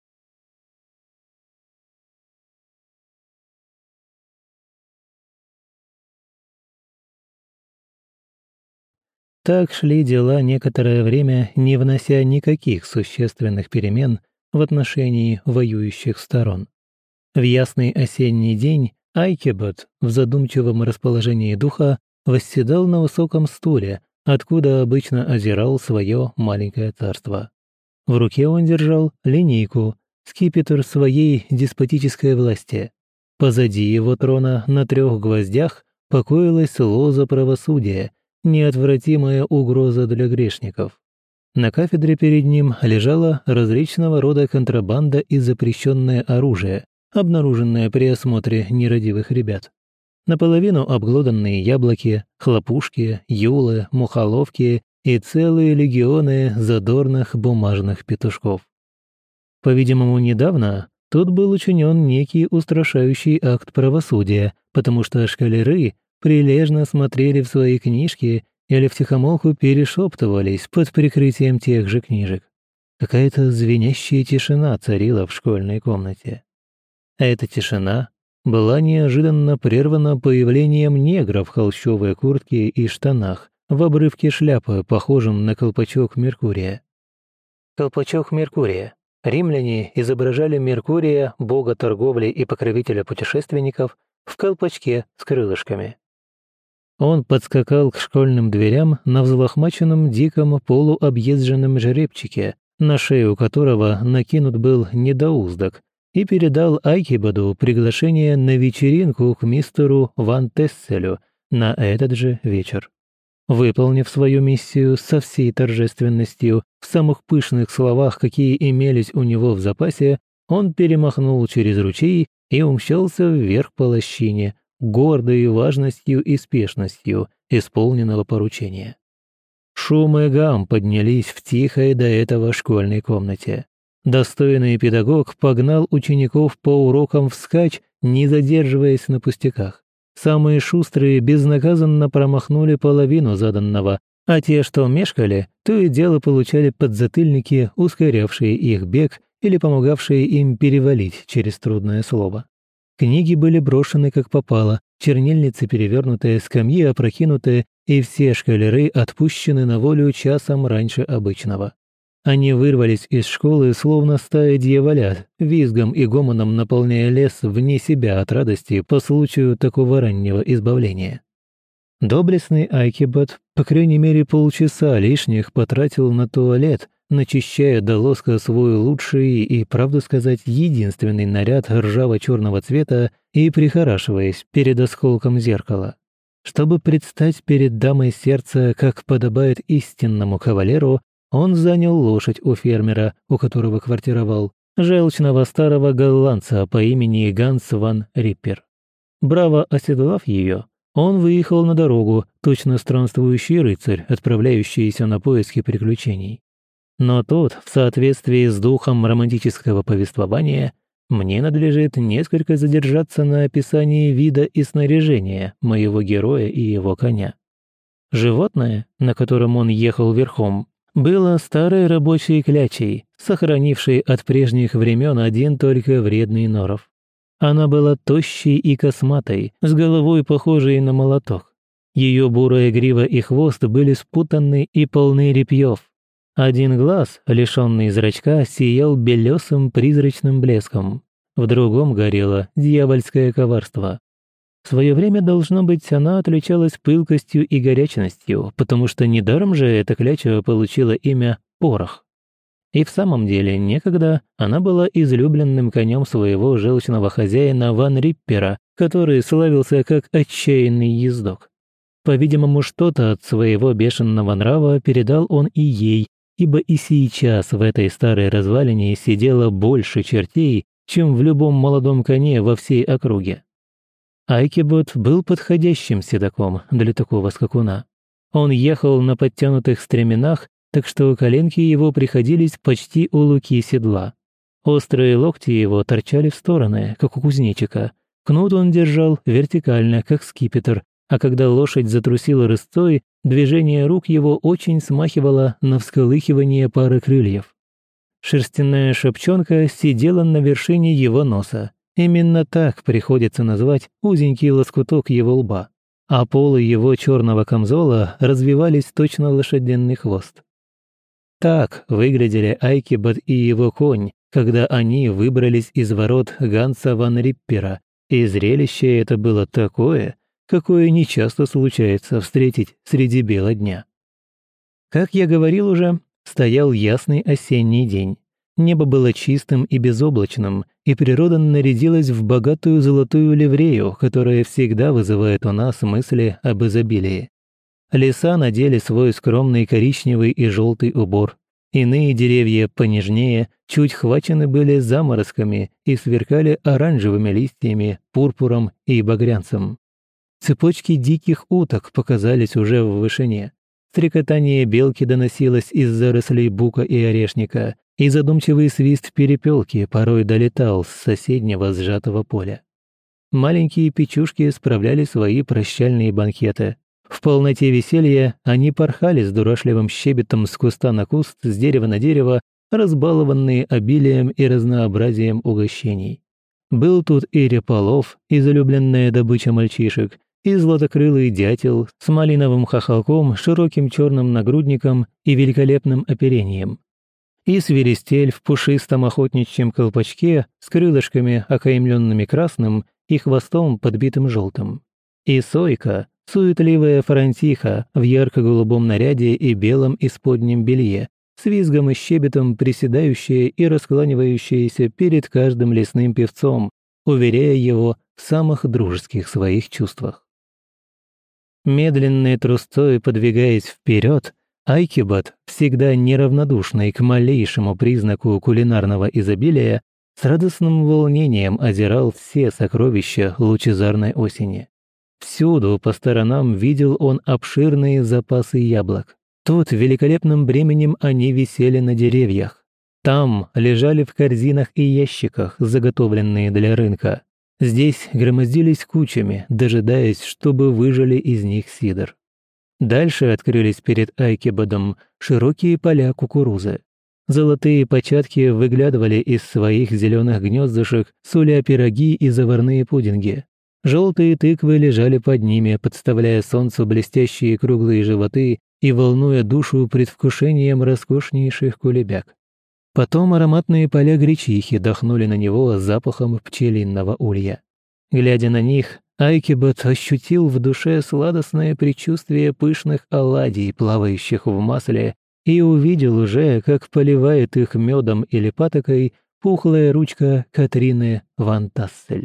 Так шли дела некоторое время, не внося никаких существенных перемен в отношении воюющих сторон. В ясный осенний день Айкибад в задумчивом расположении духа восседал на высоком стуле, откуда обычно озирал свое маленькое царство. В руке он держал линейку, скипетр своей деспотической власти. Позади его трона на 3 гвоздях покоилась лоза правосудия, неотвратимая угроза для грешников. На кафедре перед ним лежало различного рода контрабанда и запрещенное оружие, обнаруженное при осмотре нерадивых ребят. Наполовину обглоданные яблоки, хлопушки, юлы, мухоловки и целые легионы задорных бумажных петушков. По-видимому, недавно тут был учинен некий устрашающий акт правосудия, потому что школяры прилежно смотрели в свои книжки или втихомолку перешептывались под прикрытием тех же книжек. Какая-то звенящая тишина царила в школьной комнате. А эта тишина была неожиданно прервана появлением негра в холщовой куртке и штанах, в обрывке шляпы, похожем на колпачок Меркурия. Колпачок Меркурия. Римляне изображали Меркурия, бога торговли и покровителя путешественников, в колпачке с крылышками. Он подскакал к школьным дверям на взлохмаченном диком полуобъезженном жеребчике, на шею которого накинут был недоуздок, и передал Айкибаду приглашение на вечеринку к мистеру Ван Тесселю на этот же вечер. Выполнив свою миссию со всей торжественностью, в самых пышных словах, какие имелись у него в запасе, он перемахнул через ручей и умчался вверх по лощине, гордой важностью и спешностью исполненного поручения. Шум и гам поднялись в тихой до этого школьной комнате. Достойный педагог погнал учеников по урокам вскачь, не задерживаясь на пустяках. Самые шустрые безнаказанно промахнули половину заданного, а те, что мешкали, то и дело получали подзатыльники, ускорявшие их бег или помогавшие им перевалить через трудное слово. Книги были брошены как попало, чернильницы перевернутые, скамьи опрокинутые, и все школяры отпущены на волю часом раньше обычного. Они вырвались из школы, словно стая дьяволят, визгом и гомоном наполняя лес вне себя от радости по случаю такого раннего избавления. Доблестный Айкибот, по крайней мере полчаса лишних, потратил на туалет, начищая до лоска свой лучший и, правду сказать, единственный наряд ржаво-черного цвета и прихорашиваясь перед осколком зеркала. Чтобы предстать перед дамой сердца, как подобает истинному кавалеру, он занял лошадь у фермера, у которого квартировал, желчного старого голландца по имени Ганс ван Риппер. Браво оседлав ее, он выехал на дорогу, точно странствующий рыцарь, отправляющийся на поиски приключений. Но тут, в соответствии с духом романтического повествования, мне надлежит несколько задержаться на описании вида и снаряжения моего героя и его коня. Животное, на котором он ехал верхом, было старой рабочей клячей, сохранившей от прежних времен один только вредный норов. Она была тощей и косматой, с головой похожей на молоток. Ее бурая грива и хвост были спутаны и полны репьев. Один глаз, лишенный зрачка, сиял белесым призрачным блеском. В другом горело дьявольское коварство. В свое время, должно быть, она отличалась пылкостью и горячностью, потому что недаром же эта кляча получила имя Порох. И в самом деле, некогда она была излюбленным конем своего желчного хозяина Ван Риппера, который славился как отчаянный ездок. По-видимому, что-то от своего бешеного нрава передал он и ей, ибо и сейчас в этой старой развалине сидело больше чертей, чем в любом молодом коне во всей округе. Айкибот был подходящим седаком для такого скакуна. Он ехал на подтянутых стременах, так что коленки его приходились почти у луки седла. Острые локти его торчали в стороны, как у кузнечика. Кнут он держал вертикально, как скипетр, а когда лошадь затрусила рысцой, движение рук его очень смахивало на всколыхивание пары крыльев. Шерстяная шапчонка сидела на вершине его носа. Именно так приходится назвать узенький лоскуток его лба, а полы его черного камзола развивались точно лошадиный хвост. Так выглядели Айкибот и его конь, когда они выбрались из ворот Ганса ван Риппера, и зрелище это было такое, какое нечасто случается встретить среди бела дня. Как я говорил уже, стоял ясный осенний день. Небо было чистым и безоблачным, и природа нарядилась в богатую золотую ливрею, которая всегда вызывает у нас мысли об изобилии. Леса надели свой скромный коричневый и желтый убор. Иные деревья понежнее чуть хвачены были заморозками и сверкали оранжевыми листьями, пурпуром и багрянцем. Цепочки диких уток показались уже в вышине. Стрекотание белки доносилось из зарослей бука и орешника, и задумчивый свист перепелки порой долетал с соседнего сжатого поля. Маленькие печушки справляли свои прощальные банкеты. В полноте веселья они порхали с дурашливым щебетом с куста на куст, с дерева на дерево, разбалованные обилием и разнообразием угощений. Был тут и Реполов, излюбленная добыча мальчишек, и златокрылый дятел с малиновым хохолком, широким черным нагрудником и великолепным оперением. И свиристель в пушистом охотничьем колпачке с крылышками, окаймленными красным, и хвостом, подбитым желтым. И сойка, суетливая фарантиха в ярко-голубом наряде и белом исподнем белье, с визгом и щебетом приседающая и раскланивающаяся перед каждым лесным певцом, уверяя его в самых дружеских своих чувствах. Медленной трусцой подвигаясь вперед, Айкибот, всегда неравнодушный к малейшему признаку кулинарного изобилия, с радостным волнением озирал все сокровища лучезарной осени. Всюду по сторонам видел он обширные запасы яблок. Тут великолепным бременем они висели на деревьях. Там лежали в корзинах и ящиках, заготовленные для рынка. Здесь громоздились кучами, дожидаясь, чтобы выжали из них сидр. Дальше открылись перед Айкибодом широкие поля кукурузы. Золотые початки выглядывали из своих зеленых гнездышек, суля пироги и заварные пудинги. Желтые тыквы лежали под ними, подставляя солнцу блестящие круглые животы и волнуя душу предвкушением роскошнейших кулебяк. Потом ароматные поля гречихи дохнули на него запахом пчелиного улья. Глядя на них, Айкибот ощутил в душе сладостное предчувствие пышных оладий, плавающих в масле, и увидел уже, как поливает их медом или патокой пухлая ручка Катрины ван Тассель.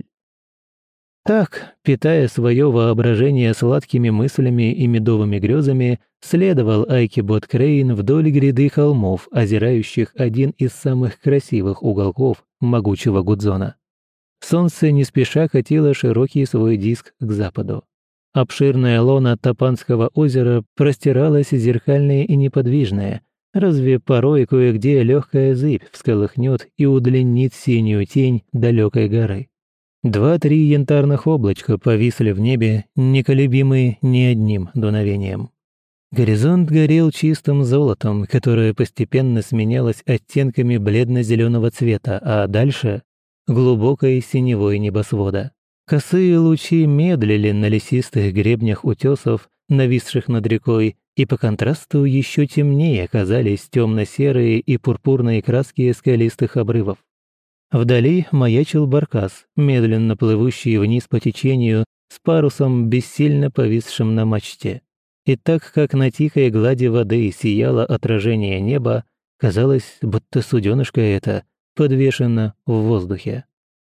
Так, питая свое воображение сладкими мыслями и медовыми грезами, следовал Айкибот Крейн вдоль гряды холмов, озирающих один из самых красивых уголков могучего Гудзона. Солнце не спеша катило широкий свой диск к западу. Обширная лона Тапанского озера простиралась зеркальная и неподвижная, разве порой кое-где легкая зыбь всколыхнет и удлинит синюю тень далекой горы. 2-3 янтарных облачка повисли в небе, неколебимые ни одним дуновением. Горизонт горел чистым золотом, которое постепенно сменялось оттенками бледно-зеленого цвета, а дальше — глубокой синевой небосвода. Косые лучи медлили на лесистых гребнях утесов, нависших над рекой, и по контрасту еще темнее казались темно-серые и пурпурные краски скалистых обрывов. Вдали маячил баркас, медленно плывущий вниз по течению, с парусом, бессильно повисшим на мачте. И так как на тихой глади воды сияло отражение неба, казалось, будто суденышко это подвешено в воздухе.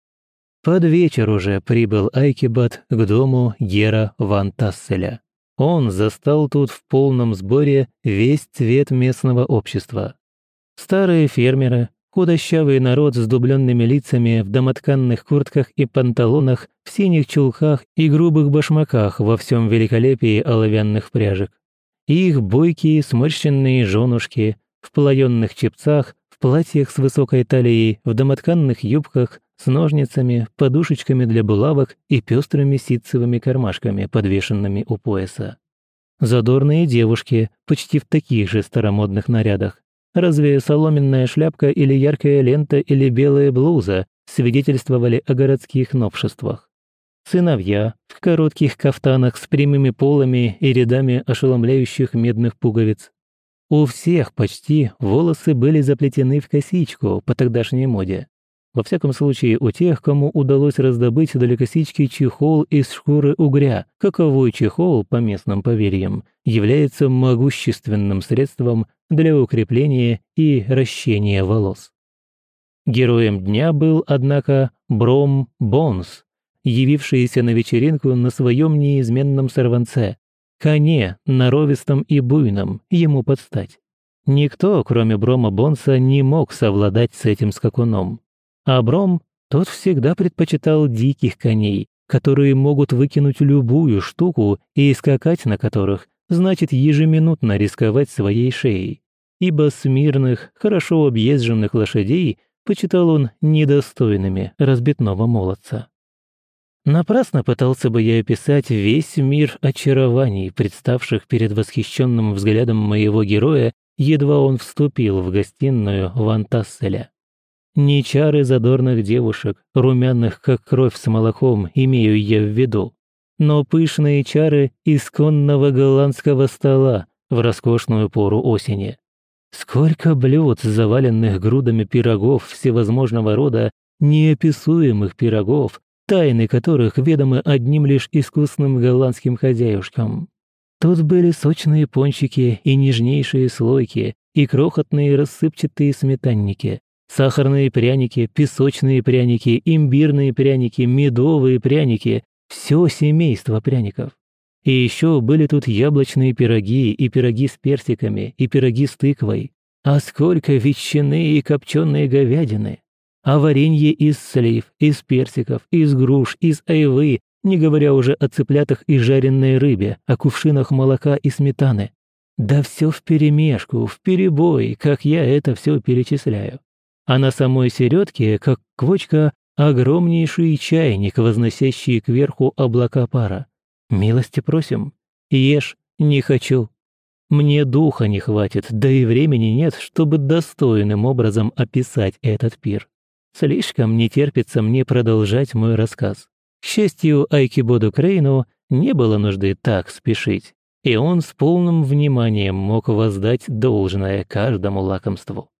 Под вечер уже прибыл Айкибот к дому Гера ван Тасселя. Он застал тут в полном сборе весь цвет местного общества. Старые фермеры, худощавый народ с дубленными лицами в домотканных куртках и панталонах, в синих чулках и грубых башмаках во всем великолепии оловянных пряжек. Их бойкие сморщенные женушки в плаённых чепцах, в платьях с высокой талией, в домотканных юбках, с ножницами, подушечками для булавок и пестрыми ситцевыми кармашками, подвешенными у пояса. Задорные девушки, почти в таких же старомодных нарядах. Разве соломенная шляпка или яркая лента или белая блуза свидетельствовали о городских новшествах? Сыновья в коротких кафтанах с прямыми полами и рядами ошеломляющих медных пуговиц. У всех почти волосы были заплетены в косичку по тогдашней моде. Во всяком случае, у тех, кому удалось раздобыть для косички чехол из шкуры угря, каковой чехол, по местным поверьям, является могущественным средством для укрепления и ращения волос. Героем дня был, однако, Бром Бонс, явившийся на вечеринку на своем неизменном сорванце, коне, норовистом и буйном, ему подстать. Никто, кроме Брома Бонса, не мог совладать с этим скакуном. А Бром, тот всегда предпочитал диких коней, которые могут выкинуть любую штуку и скакать на которых значит ежеминутно рисковать своей шеей. Ибо смирных, хорошо объезженных лошадей почитал он недостойными разбитного молодца. Напрасно пытался бы я описать весь мир очарований, представших перед восхищенным взглядом моего героя, едва он вступил в гостиную ван Тасселя. Не чары задорных девушек, румяных как кровь с молоком, имею я в виду, но пышные чары исконного голландского стола в роскошную пору осени. Сколько блюд, заваленных грудами пирогов всевозможного рода, неописуемых пирогов, тайны которых ведомы одним лишь искусным голландским хозяюшкам. Тут были сочные пончики и нежнейшие слойки, и крохотные рассыпчатые сметанники, сахарные пряники, песочные пряники, имбирные пряники, медовые пряники, все семейство пряников. И еще были тут яблочные пироги, и пироги с персиками, и пироги с тыквой. А сколько ветчины и копченой говядины! А варенье из слив, из персиков, из груш, из айвы, не говоря уже о цыплятах и жареной рыбе, о кувшинах молока и сметаны. Да все вперемешку, вперебой, как я это все перечисляю. А на самой середке, как квочка, огромнейший чайник, возносящий кверху облака пара. Милости просим. Ешь, не хочу. Мне духа не хватит, да и времени нет, чтобы достойным образом описать этот пир. Слишком не терпится мне продолжать мой рассказ. К счастью, Айкибоду Крейну не было нужды так спешить. и он с полным вниманием мог воздать должное каждому лакомству.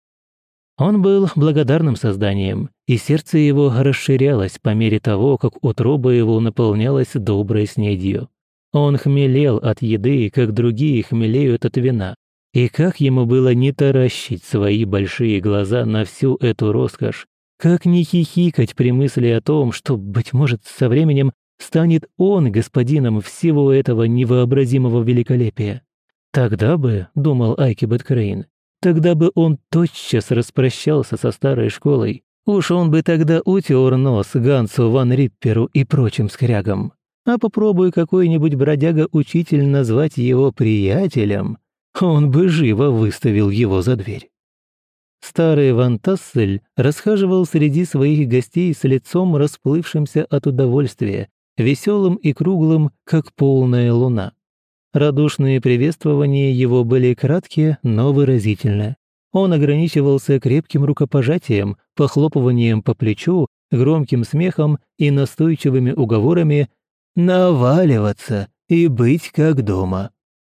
Он был благодарным созданием, и сердце его расширялось по мере того, как утроба его наполнялась доброй снедью. Он хмелел от еды, как другие хмелеют от вина, и как ему было не таращить свои большие глаза на всю эту роскошь, как не хихикать при мысли о том, что, быть может, со временем станет он господином всего этого невообразимого великолепия. Тогда бы, думал Айкибет Крейн, тогда бы он тотчас распрощался со старой школой. Уж он бы тогда утер нос Гансу ван Рипперу и прочим скрягам. А попробуй какой-нибудь бродяга-учитель назвать его приятелем, он бы живо выставил его за дверь. Старый Ван Тассель расхаживал среди своих гостей с лицом расплывшимся от удовольствия, веселым и круглым, как полная луна. Радушные приветствования его были краткие, но выразительны. Он ограничивался крепким рукопожатием, похлопыванием по плечу, громким смехом и настойчивыми уговорами «наваливаться и быть как дома».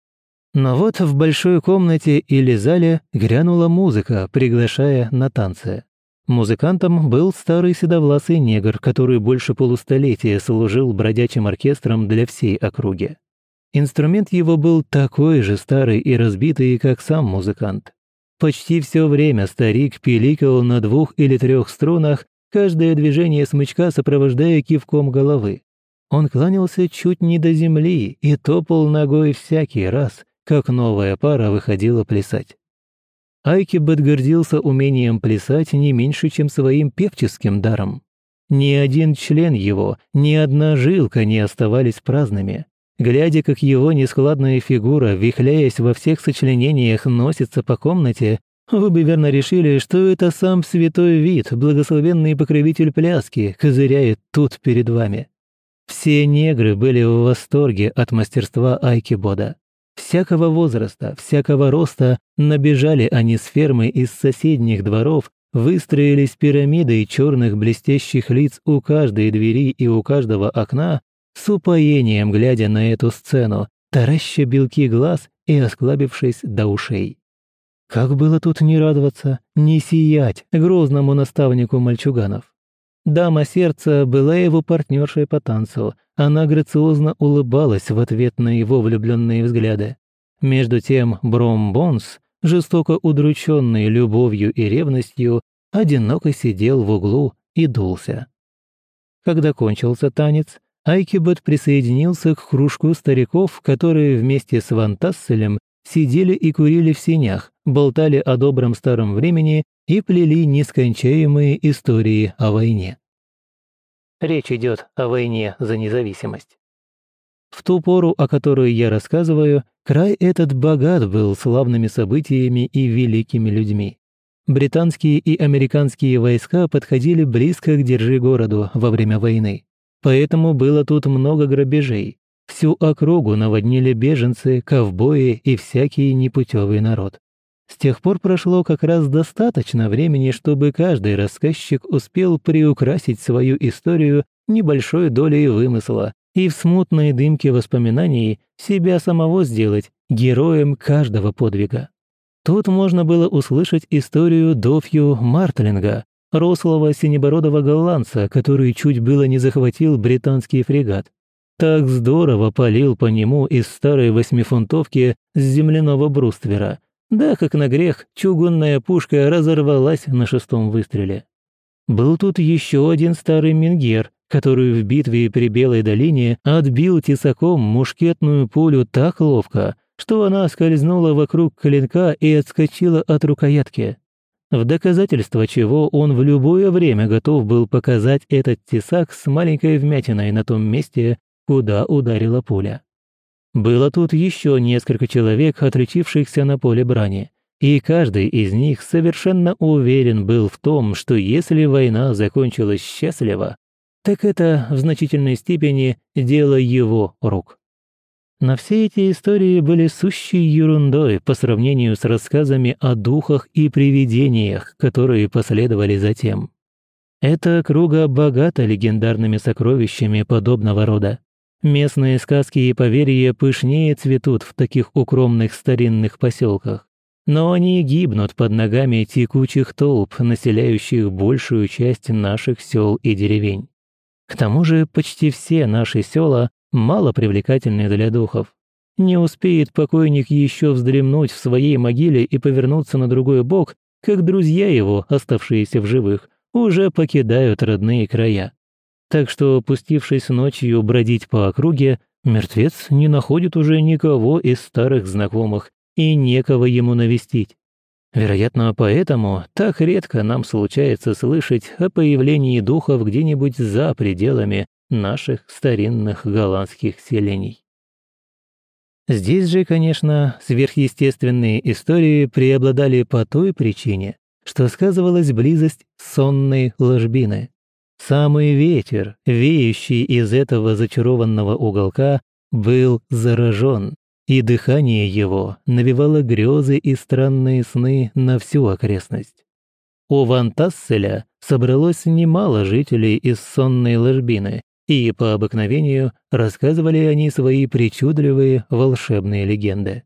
Но вот в большой комнате или зале грянула музыка, приглашая на танцы. Музыкантом был старый седовласый негр, который больше полустолетия служил бродячим оркестром для всей округи. Инструмент его был такой же старый и разбитый, как сам музыкант. Почти все время старик пиликал на 2 или 3 струнах, каждое движение смычка сопровождая кивком головы. Он кланялся чуть не до земли и топал ногой всякий раз, как новая пара выходила плясать. Айкибет гордился умением плясать не меньше, чем своим певческим даром. Ни один член его, ни одна жилка не оставались праздными. Глядя, как его нескладная фигура, вихляясь во всех сочленениях, носится по комнате, вы бы верно решили, что это сам святой вид, благословенный покровитель пляски, козыряет тут перед вами. Все негры были в восторге от мастерства Айкибода. Всякого возраста, всякого роста набежали они с фермы из соседних дворов, выстроились пирамидой черных блестящих лиц у каждой двери и у каждого окна, с упоением глядя на эту сцену, тараща белки глаз и осклабившись до ушей. Как было тут не радоваться, не сиять грозному наставнику мальчуганов? Дама сердца была его партнершей по танцу, она грациозно улыбалась в ответ на его влюбленные взгляды. Между тем Бром Бонс, жестоко удрученный любовью и ревностью, одиноко сидел в углу и дулся. Когда кончился танец, Айкибет присоединился к кружку стариков, которые вместе с Ван Тасселем сидели и курили в сенях, болтали о добром старом времени и плели нескончаемые истории о войне. Речь идет о войне за независимость. В ту пору, о которой я рассказываю, край этот богат был славными событиями и великими людьми. Британские и американские войска подходили близко к Держи-городу во время войны. Поэтому было тут много грабежей. Всю округу наводнили беженцы, ковбои и всякий непутевый народ. С тех пор прошло как раз достаточно времени, чтобы каждый рассказчик успел приукрасить свою историю небольшой долей вымысла и в смутной дымке воспоминаний себя самого сделать героем каждого подвига. Тут можно было услышать историю Дофью Мартлинга, рослого синебородого голландца, который чуть было не захватил британский фрегат. Так здорово палил по нему из старой 8-фунтовки с земляного бруствера. Да, как на грех, чугунная пушка разорвалась на 6-м выстреле. Был тут еще один старый мингер, который в битве при Белой долине отбил тесаком мушкетную пулю так ловко, что она скользнула вокруг клинка и отскочила от рукоятки. В доказательство чего он в любое время готов был показать этот тесак с маленькой вмятиной на том месте, куда ударила пуля. Было тут еще несколько человек, отличившихся на поле брани, и каждый из них совершенно уверен был в том, что если война закончилась счастливо, так это в значительной степени дело его рук. Но все эти истории были сущей ерундой по сравнению с рассказами о духах и привидениях, которые последовали затем. Эта округа богата легендарными сокровищами подобного рода. Местные сказки и поверья пышнее цветут в таких укромных старинных поселках. Но они гибнут под ногами текучих толп, населяющих большую часть наших сел и деревень. К тому же почти все наши села мало привлекательны для духов. Не успеет покойник еще вздремнуть в своей могиле и повернуться на другой бок, как друзья его, оставшиеся в живых, уже покидают родные края. Так что, пустившись ночью бродить по округе, мертвец не находит уже никого из старых знакомых и некого ему навестить. Вероятно, поэтому так редко нам случается слышать о появлении духов где-нибудь за пределами наших старинных голландских селений. Здесь же, конечно, сверхъестественные истории преобладали по той причине, что сказывалась близость сонной ложбины. Самый ветер, веющий из этого зачарованного уголка, был заражен, и дыхание его навевало грезы и странные сны на всю окрестность. У Ван Тасселя собралось немало жителей из сонной ложбины, и по обыкновению рассказывали они свои причудливые волшебные легенды.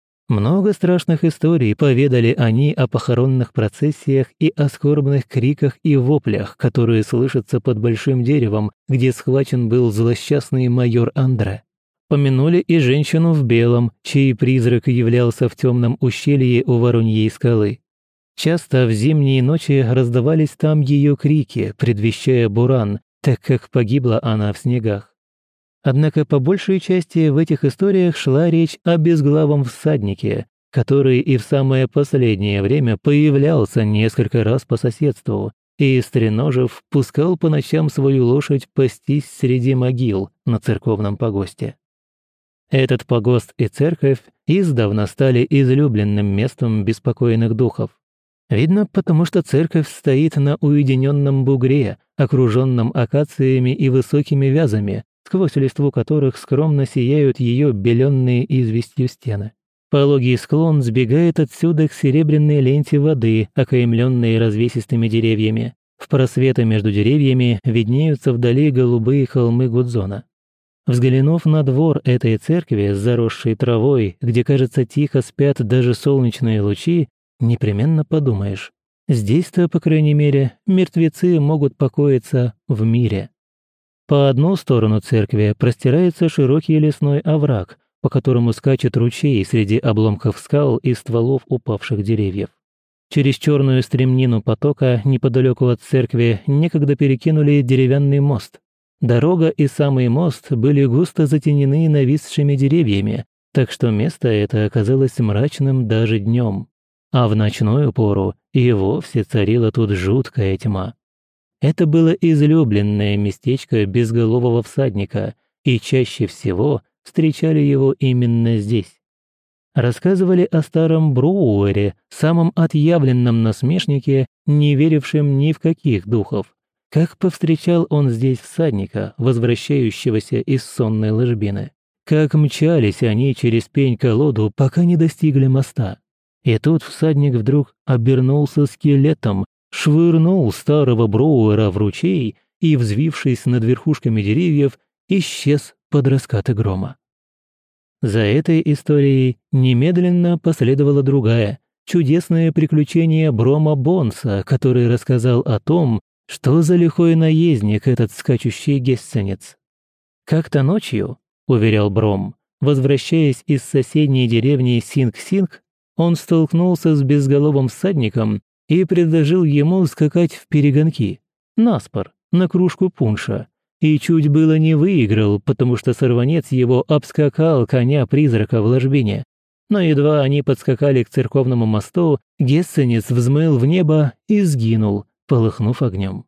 Много страшных историй поведали они о похоронных процессиях и о скорбных криках и воплях, которые слышатся под большим деревом, где схвачен был злосчастный майор Андре. Помянули и женщину в белом, чей призрак являлся в темном ущелье у Вороньей скалы. Часто в зимние ночи раздавались там ее крики, предвещая буран, так как погибла она в снегах. Однако по большей части в этих историях шла речь о безглавом всаднике, который и в самое последнее время появлялся несколько раз по соседству и, стреножив, пускал по ночам свою лошадь пастись среди могил на церковном погосте. Этот погост и церковь издавна стали излюбленным местом беспокойных духов. Видно, потому что церковь стоит на уединенном бугре, окруженном акациями и высокими вязами, сквозь листву которых скромно сияют ее беленные известью стены. Пологий склон сбегает отсюда к серебряной ленте воды, окаймленной развесистыми деревьями. В просветы между деревьями виднеются вдали голубые холмы Гудзона. Взглянув на двор этой церкви с заросшей травой, где, кажется, тихо спят даже солнечные лучи, непременно подумаешь, здесь-то, по крайней мере, мертвецы могут покоиться в мире. По одну сторону церкви простирается широкий лесной овраг, по которому скачет ручей среди обломков скал и стволов упавших деревьев. Через черную стремнину потока неподалеку от церкви некогда перекинули деревянный мост. Дорога и самый мост были густо затенены нависшими деревьями, так что место это оказалось мрачным даже днем. А в ночную пору и вовсе царила тут жуткая тьма. Это было излюбленное местечко безголового всадника, и чаще всего встречали его именно здесь. Рассказывали о старом Броуэре, самом отъявленном насмешнике, не верившем ни в каких духов. Как повстречал он здесь всадника, возвращающегося из сонной ложбины. Как мчались они через пень-колоду, пока не достигли моста. И тут всадник вдруг обернулся скелетом, швырнул старого Броуэра в ручей и, взвившись над верхушками деревьев, исчез под раскаты грома. За этой историей немедленно последовала другая, чудесное приключение Брома Бонса, который рассказал о том, что за лихой наездник этот скачущий гессенец. «Как-то ночью, — уверял Бром, — возвращаясь из соседней деревни Синг-Синг, он столкнулся с безголовым всадником и предложил ему скакать в перегонки, наспор, на кружку пунша, и чуть было не выиграл, потому что сорванец его обскакал коня-призрака в ложбине. Но едва они подскакали к церковному мосту, гессенец взмыл в небо и сгинул, полыхнув огнем.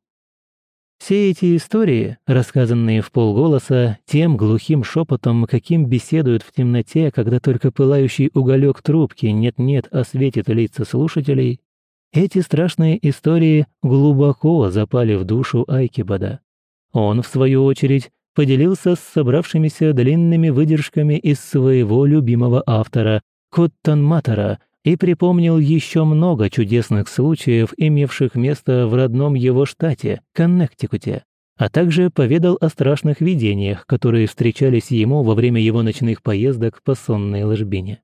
Все эти истории, рассказанные вполголоса, тем глухим шепотом, каким беседуют в темноте, когда только пылающий уголек трубки нет-нет осветит лица слушателей, эти страшные истории глубоко запали в душу Айкибада. Он, в свою очередь, поделился с собравшимися длинными выдержками из своего любимого автора Коттон-Матера и припомнил еще много чудесных случаев, имевших место в родном его штате, Коннектикуте, а также поведал о страшных видениях, которые встречались ему во время его ночных поездок по сонной ложбине.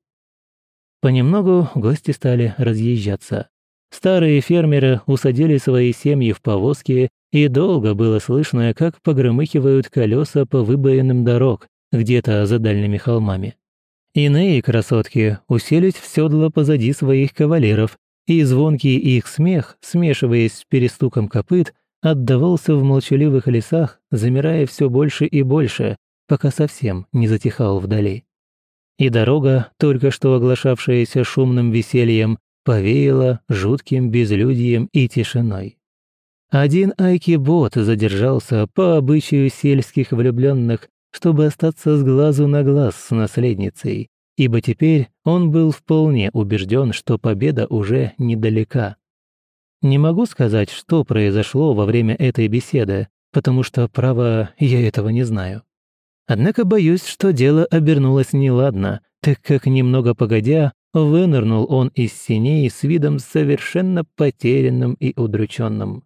Понемногу гости стали разъезжаться. Старые фермеры усадили свои семьи в повозки, и долго было слышно, как погромыхивают колеса по выбоинам дорог где-то за дальними холмами. Иные красотки уселись в седло позади своих кавалеров, и звонкий их смех, смешиваясь с перестуком копыт, отдавался в молчаливых лесах, замирая все больше и больше, пока совсем не затихал вдали. И дорога, только что оглашавшаяся шумным весельем, повеяла жутким безлюдьем и тишиной. Один Айкибот задержался по обычаю сельских влюбленных, чтобы остаться с глазу на глаз с наследницей, ибо теперь он был вполне убежден, что победа уже недалека. Не могу сказать, что произошло во время этой беседы, потому что, право, я этого не знаю. Однако боюсь, что дело обернулось неладно, так как немного погодя, вынырнул он из сеней с видом совершенно потерянным и удрученным.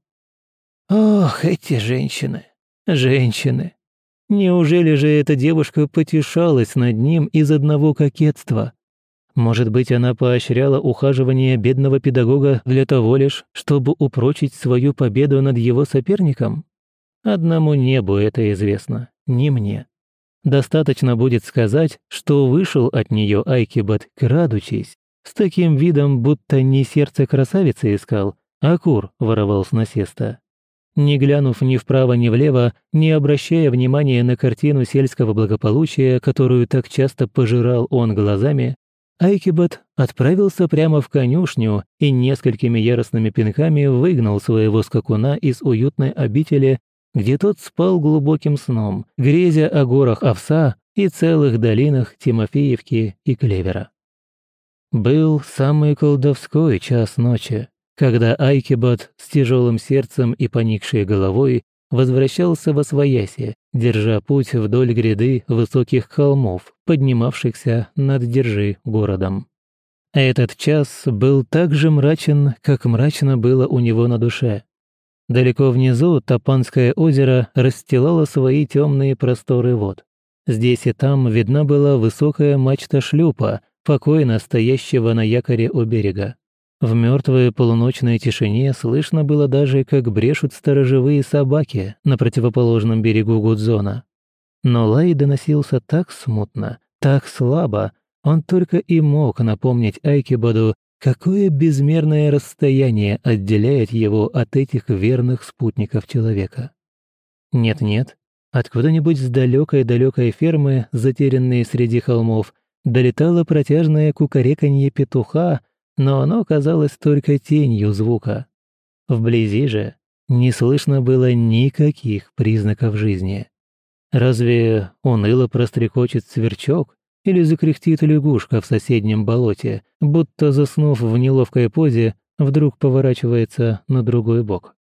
«Ох, эти женщины! Женщины! Неужели же эта девушка потешалась над ним из одного кокетства? Может быть, она поощряла ухаживание бедного педагога для того лишь, чтобы упрочить свою победу над его соперником? Одному небу это известно, не мне. Достаточно будет сказать, что вышел от нее Айкибот, крадучись, с таким видом, будто не сердце красавицы искал, а кур воровал с насеста. Не глянув ни вправо, ни влево, не обращая внимания на картину сельского благополучия, которую так часто пожирал он глазами, Айкибот отправился прямо в конюшню и несколькими яростными пинками выгнал своего скакуна из уютной обители, где тот спал глубоким сном, грезя о горах овса и целых долинах Тимофеевки и Клевера. Был самый колдовской час ночи, когда Айкибот с тяжелым сердцем и поникшей головой возвращался восвояси, держа путь вдоль гряды высоких холмов, поднимавшихся над Держи городом. Этот час был так же мрачен, как мрачно было у него на душе. Далеко внизу Топанское озеро расстилало свои темные просторы вод. Здесь и там видна была высокая мачта шлюпа, покойно стоящего на якоре у берега. В мертвой полуночной тишине слышно было даже, как брешут сторожевые собаки на противоположном берегу Гудзона. Но лай доносился так смутно, так слабо, он только и мог напомнить Айкибоду, какое безмерное расстояние отделяет его от этих верных спутников человека. Нет-нет, откуда-нибудь с далекой-далекой фермы, затерянной среди холмов, долетало протяжное кукареканье петуха, но оно казалось только тенью звука. Вблизи же не слышно было никаких признаков жизни. Разве уныло прострекочет сверчок или закряхтит лягушка в соседнем болоте, будто, заснув в неловкой позе, вдруг поворачивается на другой бок?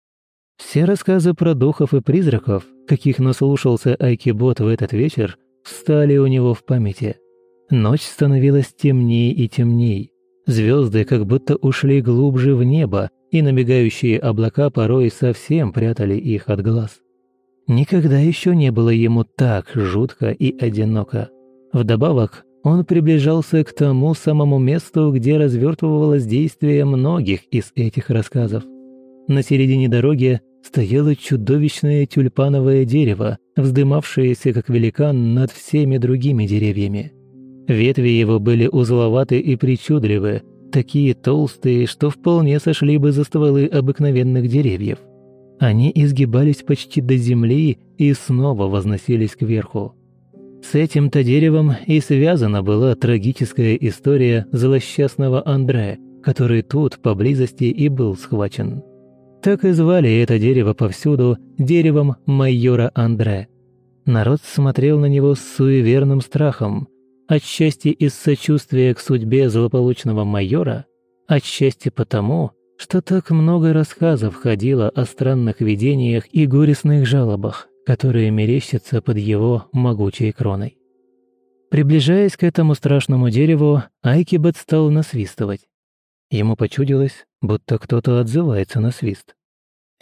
Все рассказы про духов и призраков, каких наслушался Айкибот в этот вечер, встали у него в памяти. Ночь становилась темней и темней. Звезды как будто ушли глубже в небо, и набегающие облака порой совсем прятали их от глаз. Никогда еще не было ему так жутко и одиноко. Вдобавок, он приближался к тому самому месту, где развертывалось действие многих из этих рассказов. На середине дороги стояло чудовищное тюльпановое дерево, вздымавшееся как великан над всеми другими деревьями. Ветви его были узловаты и причудливы, такие толстые, что вполне сошли бы за стволы обыкновенных деревьев. Они изгибались почти до земли и снова возносились кверху. С этим-то деревом и связана была трагическая история злосчастного Андре, который тут поблизости и был схвачен. Так и звали это дерево повсюду деревом майора Андре. Народ смотрел на него с суеверным страхом, отчасти из сочувствия к судьбе злополучного майора, отчасти потому, что так много рассказов ходило о странных видениях и горестных жалобах, которые мерещатся под его могучей кроной. Приближаясь к этому страшному дереву, Айкибот стал насвистывать. Ему почудилось, будто кто-то отзывается на свист.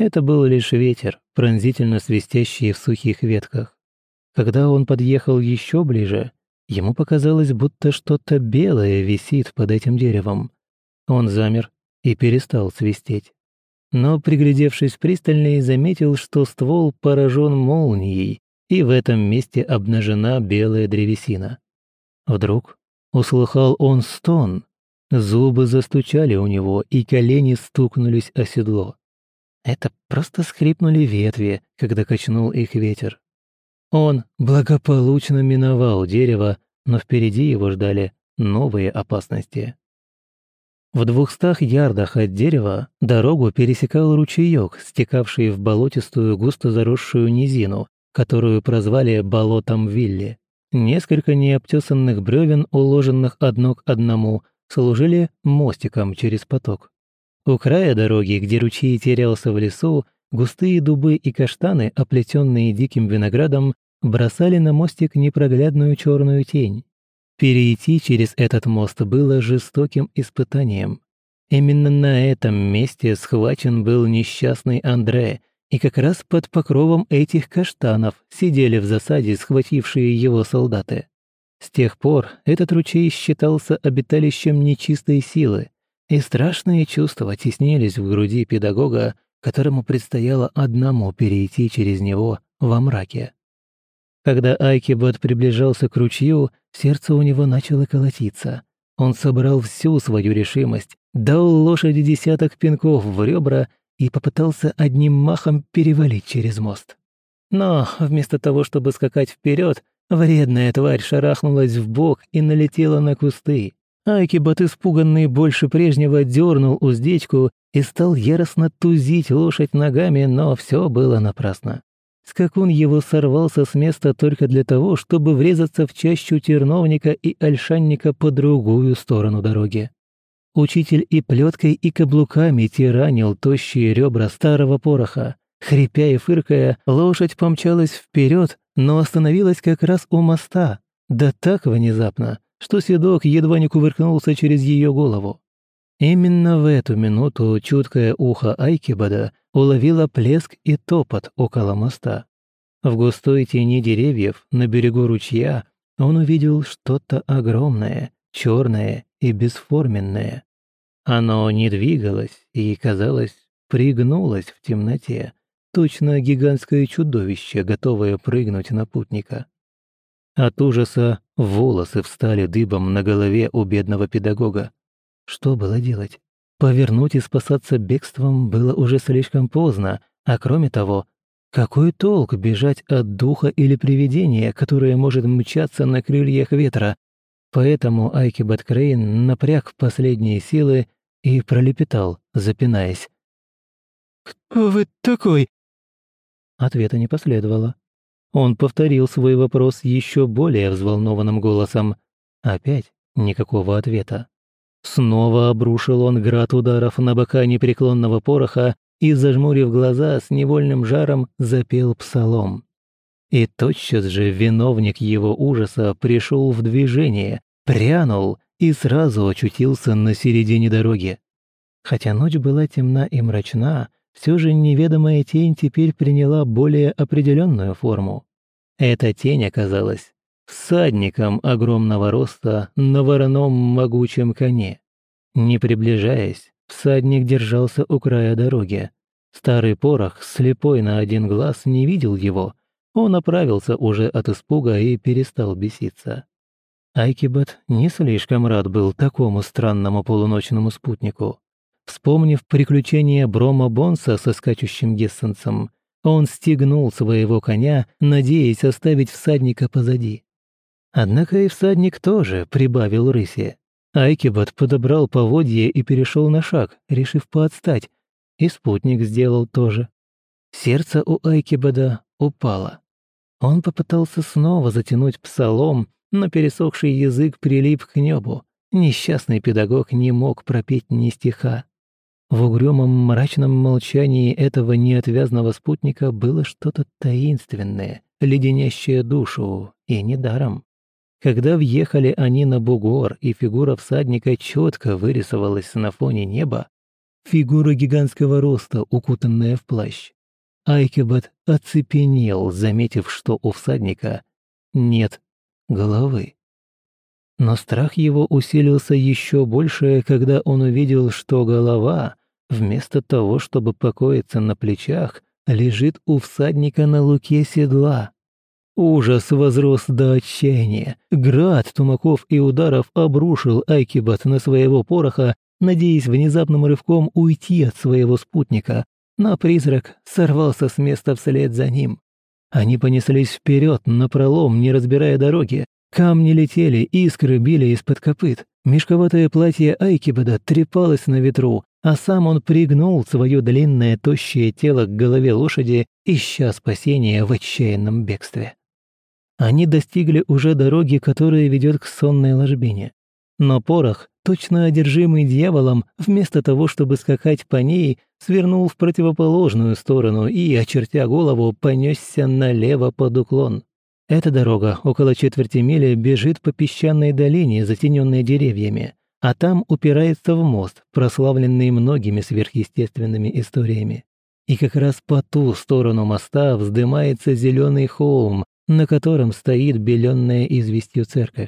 Это был лишь ветер, пронзительно свистящий в сухих ветках. Когда он подъехал еще ближе, ему показалось, будто что-то белое висит под этим деревом. Он замер и перестал свистеть. Но, приглядевшись пристальнее, заметил, что ствол поражен молнией, и в этом месте обнажена белая древесина. Вдруг услыхал он стон. Зубы застучали у него, и колени стукнулись о седло. Это просто скрипнули ветви, когда качнул их ветер. Он благополучно миновал дерево, но впереди его ждали новые опасности. В 200 ярдах от дерева дорогу пересекал ручеек, стекавший в болотистую густо заросшую низину, которую прозвали «болотом Вилли». Несколько необтесанных бревен, уложенных одно к одному, служили мостиком через поток. У края дороги, где ручей терялся в лесу, густые дубы и каштаны, оплетенные диким виноградом, бросали на мостик непроглядную черную тень. Перейти через этот мост было жестоким испытанием. Именно на этом месте схвачен был несчастный Андре, и как раз под покровом этих каштанов сидели в засаде схватившие его солдаты. С тех пор этот ручей считался обиталищем нечистой силы, и страшные чувства теснились в груди педагога, которому предстояло одному перейти через него во мраке. Когда Айкибот приближался к ручью, сердце у него начало колотиться. Он собрал всю свою решимость, дал лошади 10 пинков в ребра и попытался одним махом перевалить через мост. Но вместо того, чтобы скакать вперед, вредная тварь шарахнулась вбок и налетела на кусты. Айкибот, испуганный больше прежнего, дернул уздечку и стал яростно тузить лошадь ногами, но все было напрасно. Скакун его сорвался с места только для того, чтобы врезаться в чащу терновника и ольшанника по другую сторону дороги. Учитель и плеткой, и каблуками тиранил тощие ребра старого пороха. Хрипя и фыркая, лошадь помчалась вперед, но остановилась как раз у моста, да так внезапно, что седок едва не кувыркнулся через ее голову. Именно в эту минуту чуткое ухо Айкибода уловило плеск и топот около моста. В густой тени деревьев на берегу ручья он увидел что-то огромное, черное и бесформенное. Оно не двигалось и, казалось, пригнулось в темноте, точно гигантское чудовище, готовое прыгнуть на путника. От ужаса волосы встали дыбом на голове у бедного педагога. Что было делать? Повернуть и спасаться бегством было уже слишком поздно, а кроме того, какой толк бежать от духа или привидения, которое может мчаться на крыльях ветра? Поэтому Айкибот Крейн напряг последние силы и пролепетал, запинаясь. «Кто вы такой?» Ответа не последовало. Он повторил свой вопрос еще более взволнованным голосом. Опять никакого ответа. Снова обрушил он град ударов на бока непреклонного пороха и, зажмурив глаза, с невольным жаром запел псалом. И тотчас же виновник его ужаса пришел в движение, прянул и сразу очутился на середине дороги. Хотя ночь была темна и мрачна, все же неведомая тень теперь приняла более определенную форму. Эта тень оказалась всадником огромного роста на вороном могучем коне. Не приближаясь, всадник держался у края дороги. Старый порох, слепой на один глаз, не видел его. Он оправился уже от испуга и перестал беситься. Айкибот не слишком рад был такому странному полуночному спутнику. Вспомнив приключения Брома Бонса со скачущим гессенцем, он стегнул своего коня, надеясь оставить всадника позади. Однако и всадник тоже прибавил рыси. Айкибот подобрал поводье и перешел на шаг, решив поотстать, и спутник сделал то же. Сердце у Айкибода упало. Он попытался снова затянуть псалом, но пересохший язык прилип к небу. Несчастный педагог не мог пропеть ни стиха. В угрюмом мрачном молчании этого неотвязного спутника было что-то таинственное, леденящее душу, и недаром. Когда въехали они на бугор, и фигура всадника четко вырисовалась на фоне неба, фигура гигантского роста, укутанная в плащ. Айкебот оцепенел, заметив, что у всадника нет головы. Но страх его усилился еще больше, когда он увидел, что голова, вместо того, чтобы покоиться на плечах, лежит у всадника на луке седла. Ужас возрос до отчаяния. Град тумаков и ударов обрушил Айкебот на своего пороха, надеясь внезапным рывком уйти от своего спутника, но призрак сорвался с места вслед за ним. Они понеслись вперед, напролом, не разбирая дороги. Камни летели, искры били из-под копыт. Мешковатое платье Айкебода трепалось на ветру, а сам он пригнул свое длинное тощее тело к голове лошади, ища спасения в отчаянном бегстве. Они достигли уже дороги, которая ведет к сонной ложбине. Но порох, точно одержимый дьяволом, вместо того, чтобы скакать по ней, свернул в противоположную сторону и, очертя голову, понесся налево под уклон. Эта дорога около четверти мили бежит по песчаной долине, затененной деревьями, а там упирается в мост, прославленный многими сверхъестественными историями. И как раз по ту сторону моста вздымается зеленый холм, на котором стоит беленная известью церковь.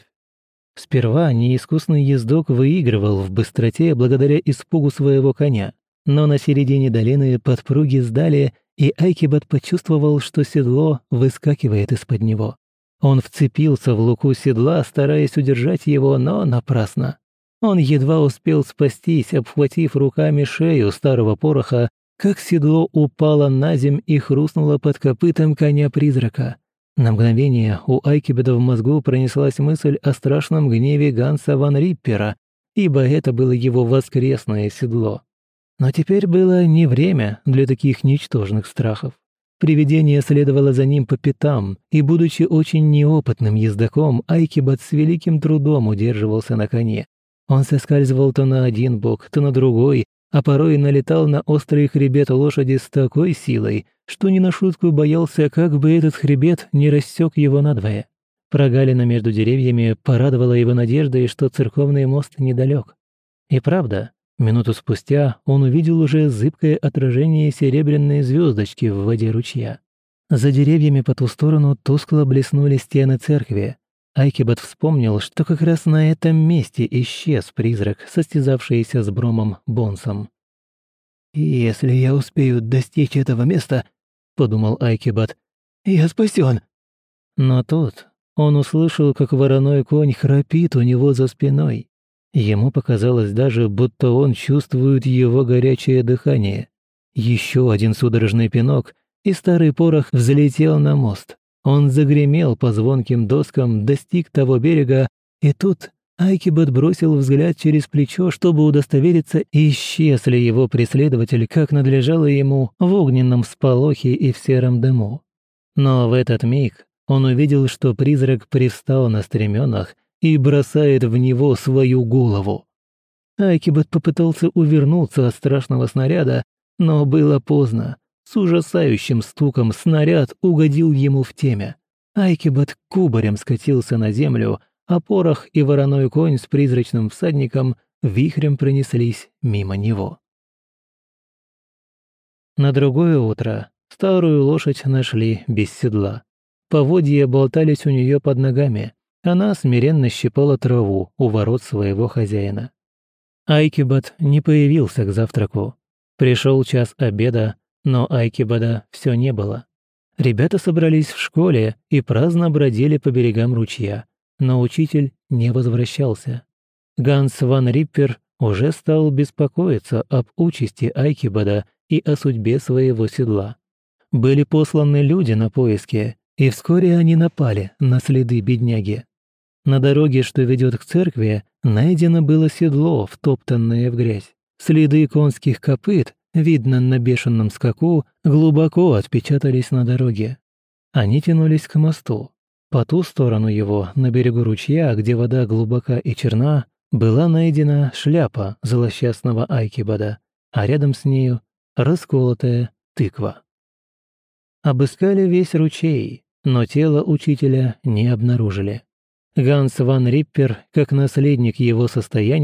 Сперва неискусный ездок выигрывал в быстроте благодаря испугу своего коня, но на середине долины подпруги сдали, и Айкебот почувствовал, что седло выскакивает из-под него. Он вцепился в луку седла, стараясь удержать его, но напрасно. Он едва успел спастись, обхватив руками шею старого пороха, как седло упало на земь и хрустнуло под копытом коня-призрака. На мгновение у Айкебода в мозгу пронеслась мысль о страшном гневе Ганса ван Риппера, ибо это было его воскресное седло. Но теперь было не время для таких ничтожных страхов. Привидение следовало за ним по пятам, и, будучи очень неопытным ездоком, Айкебот с великим трудом удерживался на коне. Он соскальзывал то на один бок, то на другой, а порой налетал на острый хребет лошади с такой силой, что не на шутку боялся, как бы этот хребет не рассек его надвое. Прогалина между деревьями порадовала его надеждой, что церковный мост недалек. И правда, минуту спустя он увидел уже зыбкое отражение серебряной звездочки в воде ручья. За деревьями по ту сторону тускло блеснули стены церкви. Айкебот вспомнил, что как раз на этом месте исчез призрак, состязавшийся с Бромом Бонсом. «Если я успею достичь этого места, — подумал Айкебот, — я спасен». Но тут он услышал, как вороной конь храпит у него за спиной. Ему показалось даже, будто он чувствует его горячее дыхание. Еще один судорожный пинок, и старый порох взлетел на мост. Он загремел по звонким доскам, достиг того берега, и тут Айкебот бросил взгляд через плечо, чтобы удостовериться, исчез ли его преследователь, как надлежало ему, в огненном сполохе и в сером дыму. Но в этот миг он увидел, что призрак привстал на стременах и бросает в него свою голову. Айкебот попытался увернуться от страшного снаряда, но было поздно. С ужасающим стуком снаряд угодил ему в темя. Айкебот кубарем скатился на землю, а порох и вороной конь с призрачным всадником вихрем пронеслись мимо него. На другое утро старую лошадь нашли без седла. Поводья болтались у нее под ногами. Она смиренно щипала траву у ворот своего хозяина. Айкебот не появился к завтраку. Пришел час обеда, но Айкебода все не было. Ребята собрались в школе и праздно бродили по берегам ручья, но учитель не возвращался. Ганс ван Риппер уже стал беспокоиться об участи Айкебода и о судьбе своего седла. Были посланы люди на поиски, и вскоре они напали на следы бедняги. На дороге, что ведет к церкви, найдено было седло, втоптанное в грязь. Следы конских копыт, видно на бешеном скаку, глубоко отпечатались на дороге. Они тянулись к мосту. По ту сторону его, на берегу ручья, где вода глубока и черна, была найдена шляпа злосчастного Айкебода, а рядом с нею расколотая тыква. Обыскали весь ручей, но тело учителя не обнаружили. Ганс ван Риппер, как наследник его состояния,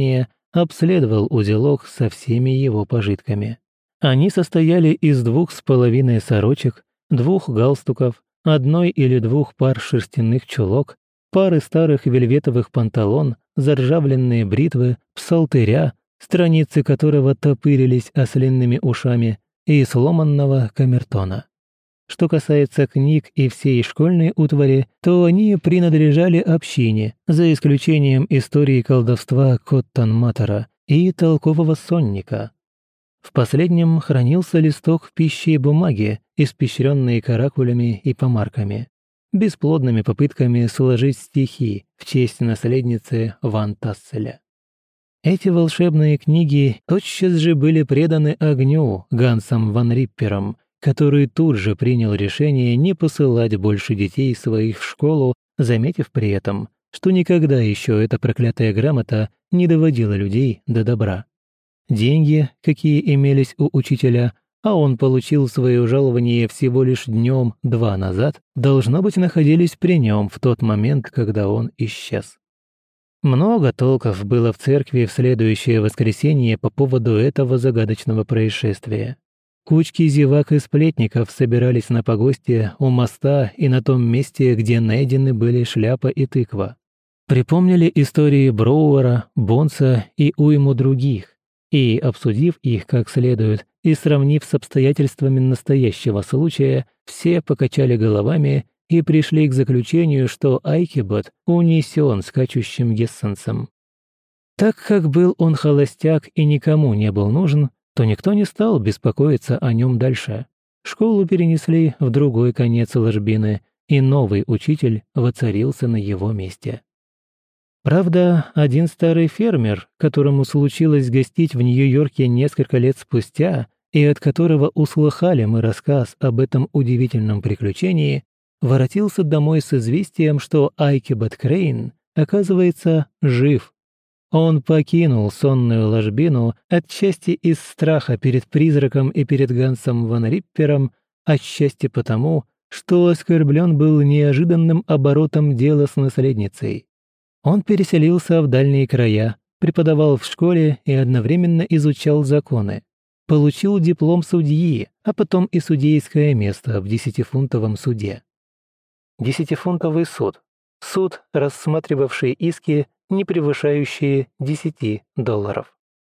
обследовал узелок со всеми его пожитками. Они состояли из 2,5 сорочек, 2 галстуков, 1 или 2 пар шерстяных чулок, пары старых вельветовых панталон, заржавленные бритвы, псалтыря, страницы которого топырились ослиными ушами, и сломанного камертона. Что касается книг и всей школьной утвари, то они принадлежали общине, за исключением истории колдовства Коттон-Матера и толкового сонника. В последнем хранился листок пищи и бумаги, испещренные каракулями и помарками, бесплодными попытками сложить стихи в честь наследницы Ван Тасселя. Эти волшебные книги тотчас же были преданы огню Гансом ван Риппером, который тут же принял решение не посылать больше детей своих в школу, заметив при этом, что никогда еще эта проклятая грамота не доводила людей до добра. Деньги, какие имелись у учителя, а он получил свое жалование всего лишь днем-два назад, должно быть, находились при нем в тот момент, когда он исчез. Много толков было в церкви в следующее воскресенье по поводу этого загадочного происшествия. Кучки зевак и сплетников собирались на погосте у моста и на том месте, где найдены были шляпа и тыква. Припомнили истории Броуэра, Бонса и уйму других, и, обсудив их как следует и сравнив с обстоятельствами настоящего случая, все покачали головами и пришли к заключению, что Айкибот унесен скачущим гессенцем. Так как был он холостяк и никому не был нужен, то никто не стал беспокоиться о нем дальше. Школу перенесли в другой конец ложбины, и новый учитель воцарился на его месте. Правда, один старый фермер, которому случилось гостить в Нью-Йорке несколько лет спустя, и от которого услыхали мы рассказ об этом удивительном приключении, воротился домой с известием, что Айкибот Крейн, оказывается, жив. Он покинул сонную ложбину отчасти из страха перед призраком и перед Гансом ван Риппером, отчасти потому, что оскорблен был неожиданным оборотом дела с наследницей. Он переселился в дальние края, преподавал в школе и одновременно изучал законы. Получил диплом судьи, а потом и судейское место в 10-фунтовом суде. 10-фунтовый суд. Суд, рассматривавший иски, не превышающие $10.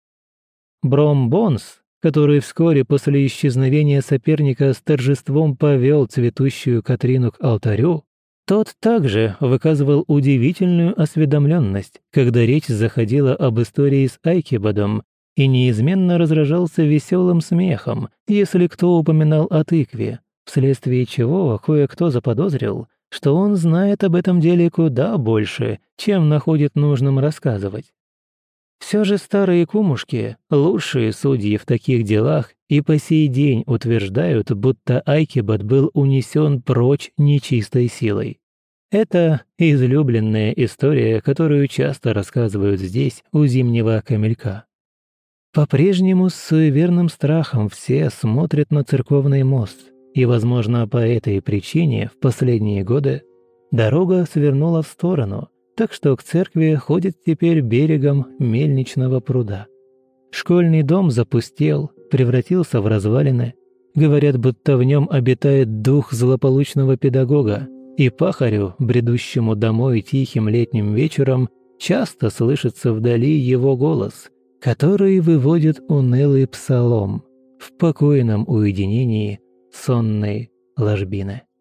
Бром Бонс, который вскоре после исчезновения соперника с торжеством повел цветущую Катрину к алтарю, тот также выказывал удивительную осведомленность, когда речь заходила об истории с Айкибодом, и неизменно разражался веселым смехом, если кто упоминал о тыкве, вследствие чего кое-кто заподозрил, что он знает об этом деле куда больше, чем находит нужным рассказывать. Все же старые кумушки, лучшие судьи в таких делах, и по сей день утверждают, будто Айкибот был унесен прочь нечистой силой. Это излюбленная история, которую часто рассказывают здесь, у Зимнего Камелька. По-прежнему с суеверным страхом все смотрят на церковный мост, и, возможно, по этой причине в последние годы дорога свернула в сторону, так что к церкви ходит теперь берегом мельничного пруда. Школьный дом запустел, превратился в развалины. Говорят, будто в нем обитает дух злополучного педагога, и пахарю, бредущему домой тихим летним вечером, часто слышится вдали его голос, который выводит унылый псалом в покойном уединении сонной ложбины.